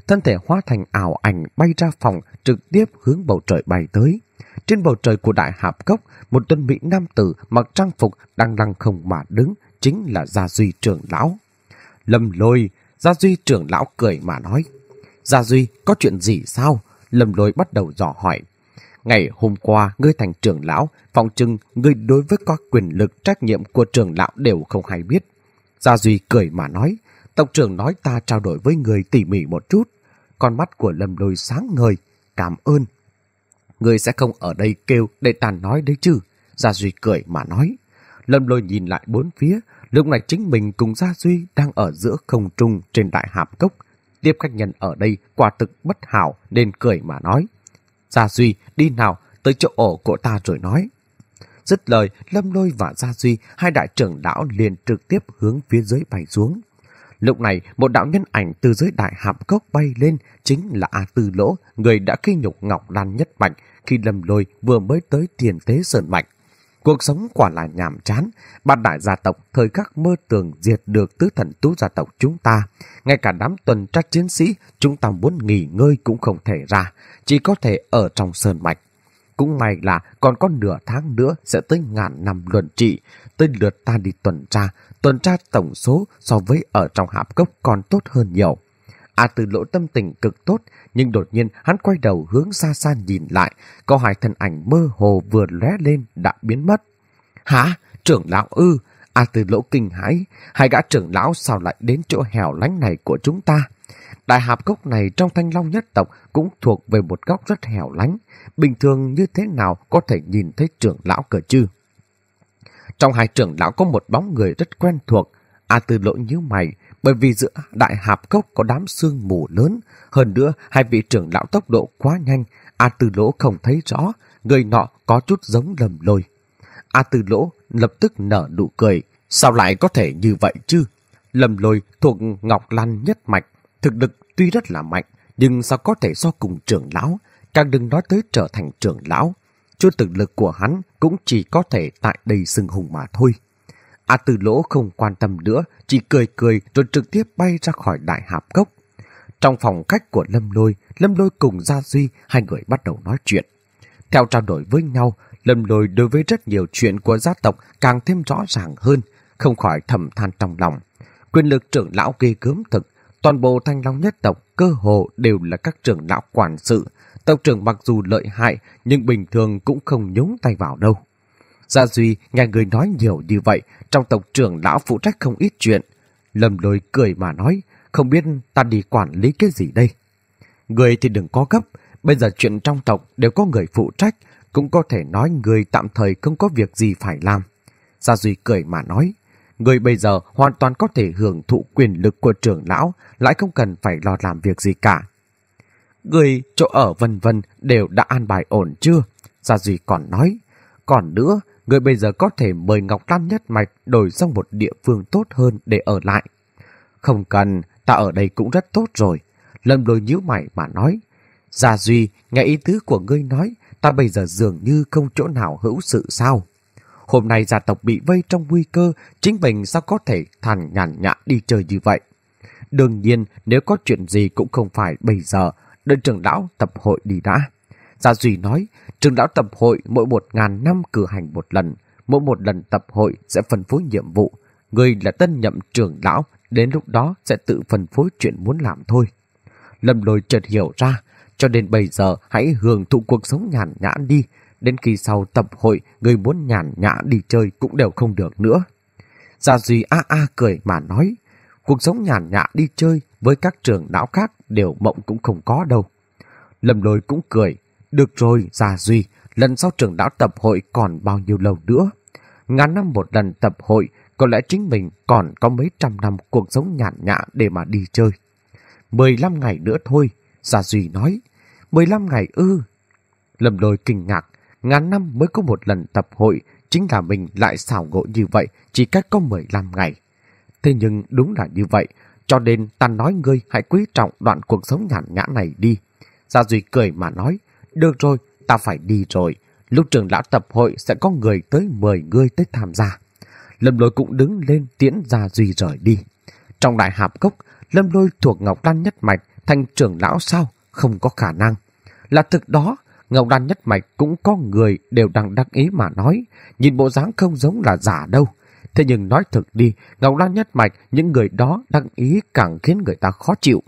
thân thể hóa thành ảo ảnh bay ra phòng, trực tiếp hướng bầu trời bay tới. Trên bầu trời của Đại Hạp Cốc, một tuấn mỹ nam tử mặc trang phục đang lăng không mà đứng, chính là Gia Duy trưởng lão. Lâm Lôi, Gia Duy trưởng lão cười mà nói. Gia Duy, có chuyện gì sao? Lâm Lôi bắt đầu dò hỏi. Ngày hôm qua, ngươi thành trưởng lão, phòng trưng ngươi đối với các quyền lực trách nhiệm của trưởng lão đều không hay biết. Gia Duy cười mà nói. Tộc trưởng nói ta trao đổi với người tỉ mỉ một chút. Con mắt của Lâm Lôi sáng ngời. Cảm ơn. Ngươi sẽ không ở đây kêu để ta nói đấy chứ? Gia Duy cười mà nói. Lâm Lôi nhìn lại bốn phía. Lúc này chính mình cùng Gia Duy đang ở giữa không trung trên Đại Hạp Cốc. Tiếp khách nhân ở đây quả thực bất hảo nên cười mà nói. Gia Duy, đi nào, tới chỗ ổ của ta rồi nói. Dứt lời, Lâm Lôi và Gia Duy, hai đại trưởng lão liền trực tiếp hướng phía dưới bay xuống. Lúc này, một đạo nhân ảnh từ dưới Đại Hạp Cốc bay lên, chính là A Tư Lỗ, người đã khi nhục Ngọc Lan Nhất Mạch khi Lâm Lôi vừa mới tới Tiền Tế Sơn Mạch. Cuộc sống quả là nhàm chán, bát đại gia tộc thời khắc mơ tưởng diệt được tứ thần tú gia tộc chúng ta. Ngay cả đám tuần tra chiến sĩ chúng ta muốn nghỉ ngơi cũng không thể ra, chỉ có thể ở trong sơn mạch. Cũng may là còn có nửa tháng nữa sẽ tới ngàn năm luận trị, tới lượt ta đi tuần tra, tuần tra tổng số so với ở trong Hạp Cốc còn tốt hơn nhiều. A Tư Lỗ tâm tình cực tốt, nhưng đột nhiên hắn quay đầu hướng xa xa nhìn lại, có hai thân ảnh mơ hồ vừa lóe lên đã biến mất. Hả? Trưởng lão ư? A Tư Lỗ kinh hãi, hai gã trưởng lão sao lại đến chỗ hẻo lánh này của chúng ta? Đại Hạp Cốc này trong Thanh Long nhất tộc cũng thuộc về một góc rất hẻo lánh, bình thường như thế nào có thể nhìn thấy trưởng lão cơ chứ? Trong hai trưởng lão có một bóng người rất quen thuộc. A Tư Lỗ nhíu mày, bởi vì giữa Đại Hạp Cốc có đám sương mù lớn, hơn nữa hai vị trưởng lão tốc độ quá nhanh, A Tư Lỗ không thấy rõ, người nọ có chút giống Lâm Lôi. A Tư Lỗ lập tức nở nụ cười, sao lại có thể như vậy chứ? Lâm Lôi thuộc Ngọc Lan Nhất Mạch, thực lực tuy rất là mạnh, nhưng sao có thể so cùng trưởng lão, càng đừng nói tới trở thành trưởng lão. Chút thực lực của hắn cũng chỉ có thể tại đây xưng hùng mà thôi. A Tư Lỗ không quan tâm nữa, chỉ cười cười rồi trực tiếp bay ra khỏi Đại Hạp Cốc. Trong phòng khách của Lâm Lôi, Lâm Lôi cùng Gia Duy, hai người bắt đầu nói chuyện. Theo trao đổi với nhau, Lâm Lôi đối với rất nhiều chuyện của gia tộc càng thêm rõ ràng hơn, không khỏi thầm than trong lòng. Quyền lực trưởng lão ghê gớm thực, toàn bộ Thanh Long nhất tộc cơ hồ đều là các trưởng lão quản sự. Tộc trưởng mặc dù lợi hại nhưng bình thường cũng không nhúng tay vào đâu. Gia Duy nghe người nói nhiều như vậy, trong tộc trưởng lão phụ trách không ít chuyện. Lâm Lôi cười mà nói, không biết ta đi quản lý cái gì đây? Người thì đừng có gấp, bây giờ chuyện trong tộc đều có người phụ trách, cũng có thể nói người tạm thời không có việc gì phải làm. Gia Duy cười mà nói, người bây giờ hoàn toàn có thể hưởng thụ quyền lực của trưởng lão, lại không cần phải lo làm việc gì cả. Người chỗ ở vân vân đều đã an bài ổn chưa? Gia Duy còn nói, còn nữa, người bây giờ có thể mời Ngọc Lan Nhất Mạch đổi sang một địa phương tốt hơn để ở lại. Không cần, ta ở đây cũng rất tốt rồi. Lâm Lôi nhíu mày mà nói, Gia Duy, nghe ý tứ của ngươi nói, ta bây giờ dường như không chỗ nào hữu sự sao? Hôm nay gia tộc bị vây trong nguy cơ, chính mình sao có thể thản nhàn nhã đi chơi như vậy? Đương nhiên, nếu có chuyện gì cũng không phải bây giờ, đợi trưởng lão tập hội đi đã. Gia Duy nói, trưởng lão tập hội mỗi một ngàn năm cử hành một lần, mỗi một lần tập hội sẽ phân phối nhiệm vụ. Người là tân nhậm trưởng lão, đến lúc đó sẽ tự phân phối chuyện muốn làm thôi. Lâm Lôi chợt hiểu ra, cho nên bây giờ hãy hưởng thụ cuộc sống nhàn nhã đi, đến khi sau tập hội người muốn nhàn nhã đi chơi cũng đều không được nữa. Gia Duy a a cười mà nói, cuộc sống nhàn nhã đi chơi với các trưởng lão khác đều mộng cũng không có đâu. Lâm Lôi cũng cười, được rồi Gia Duy, lần sau trưởng lão tập hội còn bao nhiêu lâu nữa? Ngàn năm một lần tập hội, có lẽ chính mình còn có mấy trăm năm cuộc sống nhàn nhã để mà đi chơi. Mười lăm ngày nữa thôi, Gia Duy nói. Mười lăm ngày ư? Lâm Lôi kinh ngạc, ngàn năm mới có một lần tập hội, chính là mình lại xảo ngộ như vậy, chỉ cách có mười lăm ngày. Thế nhưng đúng là như vậy, cho nên ta nói ngươi hãy quý trọng đoạn cuộc sống nhàn nhã này đi. Gia Duy cười mà nói, được rồi, ta phải đi rồi. Lúc trưởng lão tập hội sẽ có người tới mời ngươi tới tham gia. Lâm Lôi cũng đứng lên tiễn Gia Duy rời đi. Trong Đại Hạp Cốc, Lâm Lôi thuộc Ngọc Lan Nhất Mạch, thành trưởng lão sao? Không có khả năng. Là thực đó, Ngọc Đan nhất mạch cũng có người đều đang đắc ý mà nói, nhìn bộ dáng không giống là giả đâu. Thế nhưng nói thực đi, Ngọc Đan nhất mạch, những người đó đắc ý càng khiến người ta khó chịu.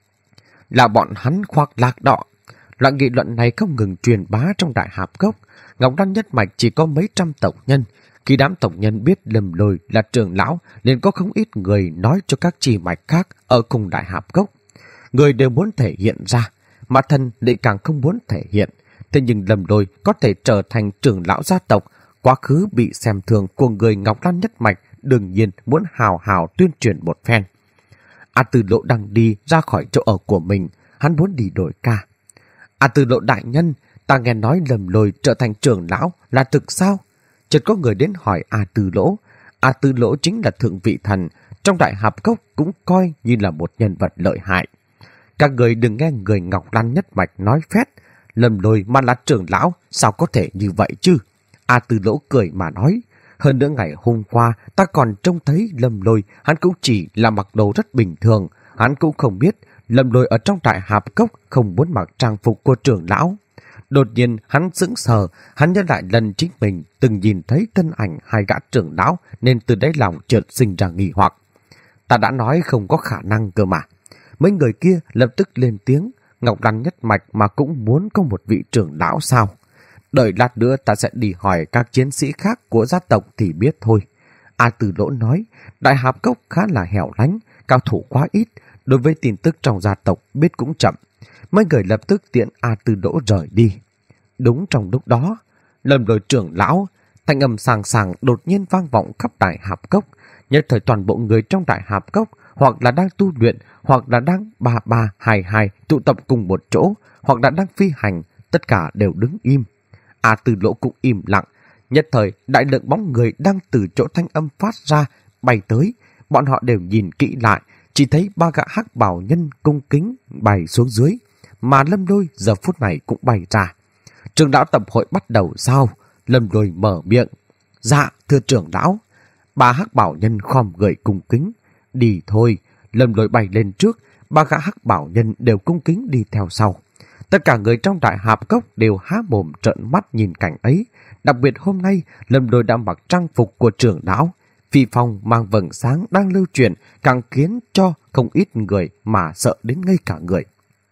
Là bọn hắn khoác lác đọ. Loại nghị luận này không ngừng truyền bá trong Đại Hạp Cốc. Ngọc Đan nhất mạch chỉ có mấy trăm tộc nhân. Khi đám tộc nhân biết Lâm Lôi là trưởng lão, liền có không ít người nói cho các chi mạch khác ở cùng Đại Hạp Cốc. Người đều muốn thể hiện ra, mà thân lại càng không muốn thể hiện. Thế nhưng Lâm Lôi có thể trở thành trưởng lão gia tộc, quá khứ bị xem thường của người Ngọc Đan nhất mạch, đương nhiên muốn hào hào tuyên truyền một phen. A Tư Lộ đang đi ra khỏi chỗ ở của mình, hắn muốn đi đổi ca. A Tư Lộ đại nhân, ta nghe nói Lâm Lôi trở thành trưởng lão là thực sao? Chợt có người đến hỏi A Tư Lỗ. A Tư Lỗ chính là thượng vị thần, trong Đại Hạp Cốc cũng coi như là một nhân vật lợi hại. Các người đừng nghe người Ngọc Đan nhất mạch nói phét, Lâm Lôi mà là trưởng lão, sao có thể như vậy chứ? A Tư Lỗ cười mà nói, hơn nữa ngày hôm qua ta còn trông thấy Lâm Lôi, hắn cũng chỉ là mặc đồ rất bình thường, hắn cũng không biết Lâm Lôi ở trong Đại Hạp Cốc không muốn mặc trang phục của trưởng lão. Đột nhiên hắn sững sờ, hắn nhớ lại lần chính mình từng nhìn thấy thân ảnh hai gã trưởng lão nên từ đáy lòng chợt sinh ra nghi hoặc. Ta đã nói không có khả năng cơ mà. Mấy người kia lập tức lên tiếng, Ngọc Đan nhất mạch mà cũng muốn có một vị trưởng lão sao? Đợi lát nữa ta sẽ đi hỏi các chiến sĩ khác của gia tộc thì biết thôi. A Tư Lỗ nói, Đại Hạp Cốc khá là hẻo lánh, cao thủ quá ít, đối với tin tức trong gia tộc biết cũng chậm. Mấy người lập tức tiễn A Tư Lỗ rời đi. Đúng trong lúc đó, Lâm Lôi trưởng lão, thanh âm sàng sàng đột nhiên vang vọng khắp Đại Hạp Cốc. Nhất thời toàn bộ người trong Đại Hạp Cốc hoặc là đang tu luyện, hoặc là đang ba ba hai hai tụ tập cùng một chỗ, hoặc là đang phi hành, tất cả đều đứng im. A Tư Lỗ cũng im lặng. Nhất thời đại lượng bóng người đang từ chỗ thanh âm phát ra bay tới, bọn họ đều nhìn kỹ lại, chỉ thấy ba gã hắc bào nhân cung kính bay xuống dưới, mà Lâm Lôi giờ phút này cũng bay ra. Trưởng lão tập hội bắt đầu sao? Lâm Lôi mở miệng. Dạ, thưa trưởng lão. Ba hắc bảo nhân khom người cung kính. Đi thôi. Lâm Lôi bay lên trước, ba gã hắc bảo nhân đều cung kính đi theo sau. Tất cả người trong Đại Hạp Cốc đều há mồm trợn mắt nhìn cảnh ấy. Đặc biệt hôm nay, Lâm Lôi đã mặc trang phục của trưởng lão. Phi phong mang vầng sáng đang lưu truyền, càng khiến cho không ít người mà sợ đến ngây cả người.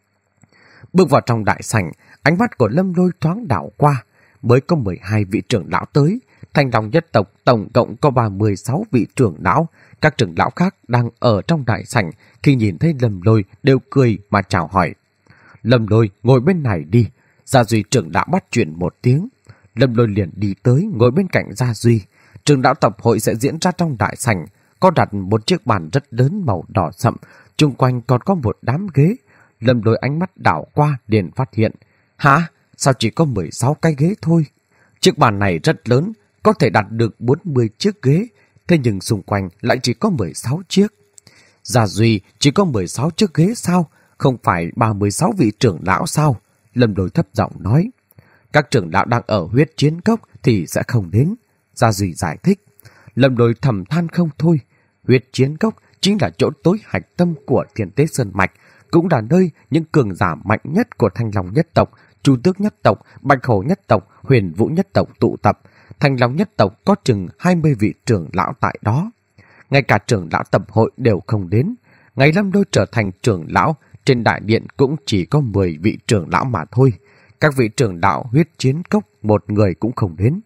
Bước vào trong đại sảnh, ánh mắt của Lâm Lôi thoáng đảo qua. Mới có mười hai vị trưởng lão tới. Thanh Long nhất tộc tổng cộng có ba mươi sáu vị trưởng lão. Các trưởng lão khác đang ở trong đại sảnh, khi nhìn thấy Lâm Lôi đều cười mà chào hỏi. Lâm Lôi ngồi bên này đi. Gia Duy trưởng lão bắt chuyện một tiếng. Lâm Lôi liền đi tới ngồi bên cạnh Gia Duy. Trưởng lão tập hội sẽ diễn ra trong đại sảnh, có đặt một chiếc bàn rất lớn màu đỏ sậm, chung quanh còn có một đám ghế. Lâm Lôi ánh mắt đảo qua liền phát hiện. Hả? Sao chỉ có mười sáu cái ghế thôi? Chiếc bàn này rất lớn, có thể đặt được bốn mươi chiếc ghế, thế nhưng xung quanh lại chỉ có mười sáu chiếc. Gia Duy chỉ có mười sáu chiếc ghế sao? Không phải ba mươi sáu vị trưởng lão sao? Lâm Lôi thấp giọng nói. Các trưởng lão đang ở huyết chiến cốc thì sẽ không đến. Gia Duy giải thích. Lâm Lôi thầm than không thôi. Huyết chiến cốc chính là chỗ tối hạch tâm của Thiên Tế Sơn Mạch, cũng là nơi những cường giả mạnh nhất của Thanh Long nhất tộc, Chu Tước nhất tộc, Bạch Hổ nhất tộc, Huyền Vũ nhất tộc tụ tập. Thanh Long nhất tộc có chừng hai mươi vị trưởng lão tại đó. Ngay cả trưởng lão tập hội đều không đến. Ngày Lâm Lôi trở thành trưởng lão, trên đại điện cũng chỉ có mười vị trưởng lão mà thôi. Các vị trưởng lão huyết chiến cốc một người cũng không đến.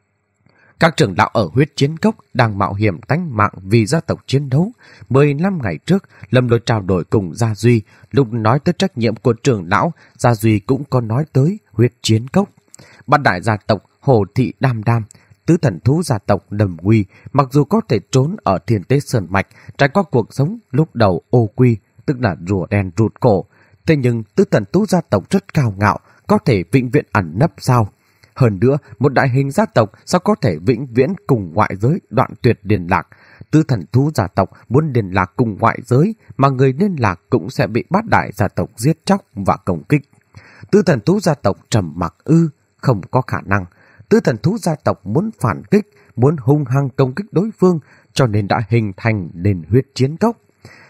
Các trưởng lão ở huyết chiến cốc đang mạo hiểm tánh mạng vì gia tộc chiến đấu. mười lăm ngày trước, Lâm Lôi trao đổi cùng Gia Duy. Lúc nói tới trách nhiệm của trưởng lão, Gia Duy cũng có nói tới huyết chiến cốc. Bát đại gia tộc Hồ Thị Đam Đam, tứ thần thú gia tộc Đầm Quy, mặc dù có thể trốn ở Thiên Tế Sơn Mạch, trải qua cuộc sống lúc đầu ô quy, tức là rùa đen rụt cổ. Thế nhưng tứ thần thú gia tộc rất cao ngạo, có thể vĩnh viễn ẩn nấp sao? Hơn nữa, một đại hình gia tộc sao có thể vĩnh viễn cùng ngoại giới đoạn tuyệt liên lạc? Tứ thần thú gia tộc muốn liên lạc cùng ngoại giới, mà người liên lạc cũng sẽ bị bát đại gia tộc giết chóc và công kích. Tứ thần thú gia tộc trầm mặc ư, không có khả năng. Tứ thần thú gia tộc muốn phản kích, muốn hung hăng công kích đối phương, cho nên đã hình thành nền huyết chiến cốc.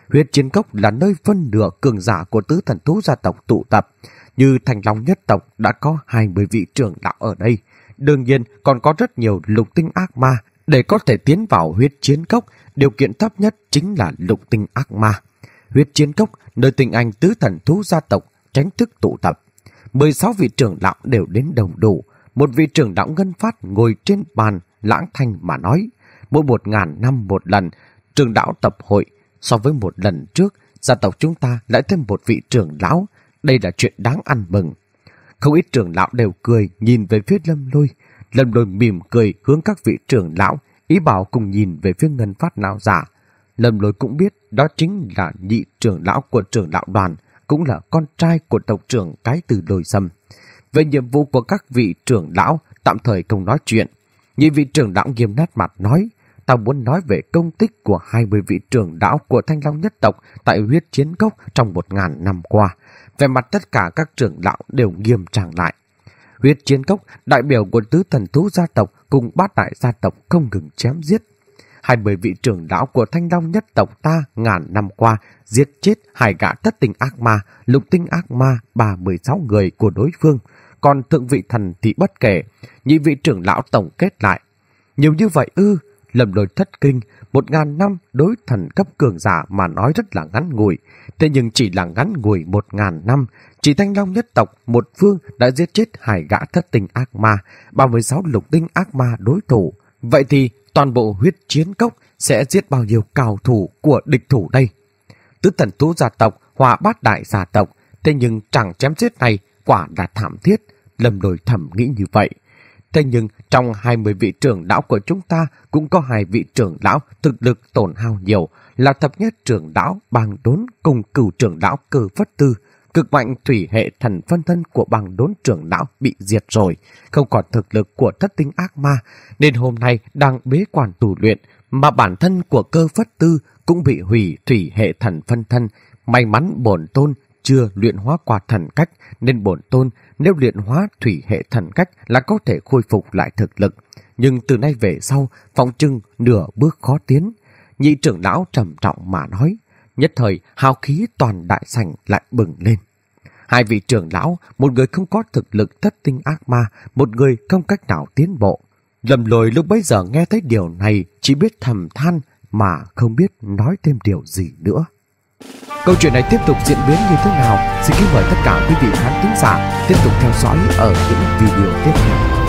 Huyết Chiến Cốc là nơi phân nửa cường giả của tứ thần thú gia tộc tụ tập. Như Thành Long nhất tộc đã có hai mươi vị trưởng lão ở đây. Đương nhiên còn có rất nhiều lục tinh ác ma. Để có thể tiến vào Huyết Chiến Cốc, điều kiện thấp nhất chính là lục tinh ác ma. Huyết Chiến Cốc, nơi tinh anh tứ thần thú gia tộc tránh thức tụ tập. mười sáu vị trưởng lão đều đến đồng đủ. Một vị trưởng lão Ngân Phát ngồi trên bàn lãng thanh mà nói. Mỗi một ngàn năm một lần, trưởng lão tập hội. So với một lần trước, gia tộc chúng ta lại thêm một vị trưởng lão. Đây là chuyện đáng ăn mừng. Không ít trưởng lão đều cười nhìn về phía Lâm Lôi. Lâm Lôi mỉm cười hướng các vị trưởng lão, ý bảo cùng nhìn về phía Ngân Phát lão giả. Lâm Lôi cũng biết đó chính là nhị trưởng lão của trưởng lão đoàn, cũng là con trai của tộc trưởng Cái Từ Lôi Sâm. Về nhiệm vụ của các vị trưởng lão, tạm thời không nói chuyện. Nhị vị trưởng lão nghiêm nét mặt nói, ta muốn nói về công tích của hai mươi vị trưởng lão của Thanh Long nhất tộc tại Huyết Chiến Cốc trong một ngàn năm qua. Về mặt tất cả các trưởng lão đều nghiêm trang lại. Huyết Chiến Cốc, đại biểu của tứ thần thú gia tộc cùng bát đại gia tộc không ngừng chém giết. Hai mươi vị trưởng lão của Thanh Long nhất tộc ta ngàn năm qua giết chết hai gã thất tinh ác ma, lục tinh ác ma, ba mươi sáu người của đối phương. Còn thượng vị thần thì bất kể. Nhị vị trưởng lão tổng kết lại. Nhiều như vậy ư? Lâm Lôi thất kinh. Một ngàn năm đối thần cấp cường giả mà nói rất là ngắn ngủi. Thế nhưng chỉ là ngắn ngủi một ngàn năm, chỉ Thanh Long nhất tộc một phương đã giết chết hai gã thất tinh ác ma, ba mươi sáu lục tinh ác ma đối thủ. Vậy thì toàn bộ Huyết Chiến Cốc sẽ giết bao nhiêu cao thủ của địch thủ đây? Tứ thần thú gia tộc hòa bát đại gia tộc, thế nhưng chẳng chém giết này quả là thảm thiết. Lâm Lôi thầm nghĩ như vậy. Thế nhưng trong hai mươi vị trưởng lão của chúng ta cũng có hai vị trưởng lão thực lực tổn hao nhiều, là thập nhất trưởng lão Bàng Đốn cùng cửu trưởng lão Cơ Phất Tư. Cực mạnh thủy hệ thần phân thân của Bàng Đốn trưởng lão bị diệt rồi, không còn thực lực của thất tinh ác ma, nên hôm nay đang bế quan tu luyện, mà bản thân của Cơ Phất Tư cũng bị hủy thủy hệ thần phân thân. May mắn bổn tôn chưa luyện hóa qua thần cách, nên bổn tôn nếu luyện hóa thủy hệ thần cách là có thể khôi phục lại thực lực. Nhưng từ nay về sau, phòng trưng nửa bước khó tiến. Nhị trưởng lão trầm trọng mà nói. Nhất thời hào khí toàn đại sảnh lại bừng lên. Hai vị trưởng lão, một người không có thực lực thất tinh ác ma, một người không cách nào tiến bộ. Lâm Lôi lúc bấy giờ nghe thấy điều này chỉ biết thầm than mà không biết nói thêm điều gì nữa. Câu chuyện này tiếp tục diễn biến như thế nào? Xin kính mời tất cả quý vị khán thính giả tiếp tục theo dõi ở những video tiếp theo.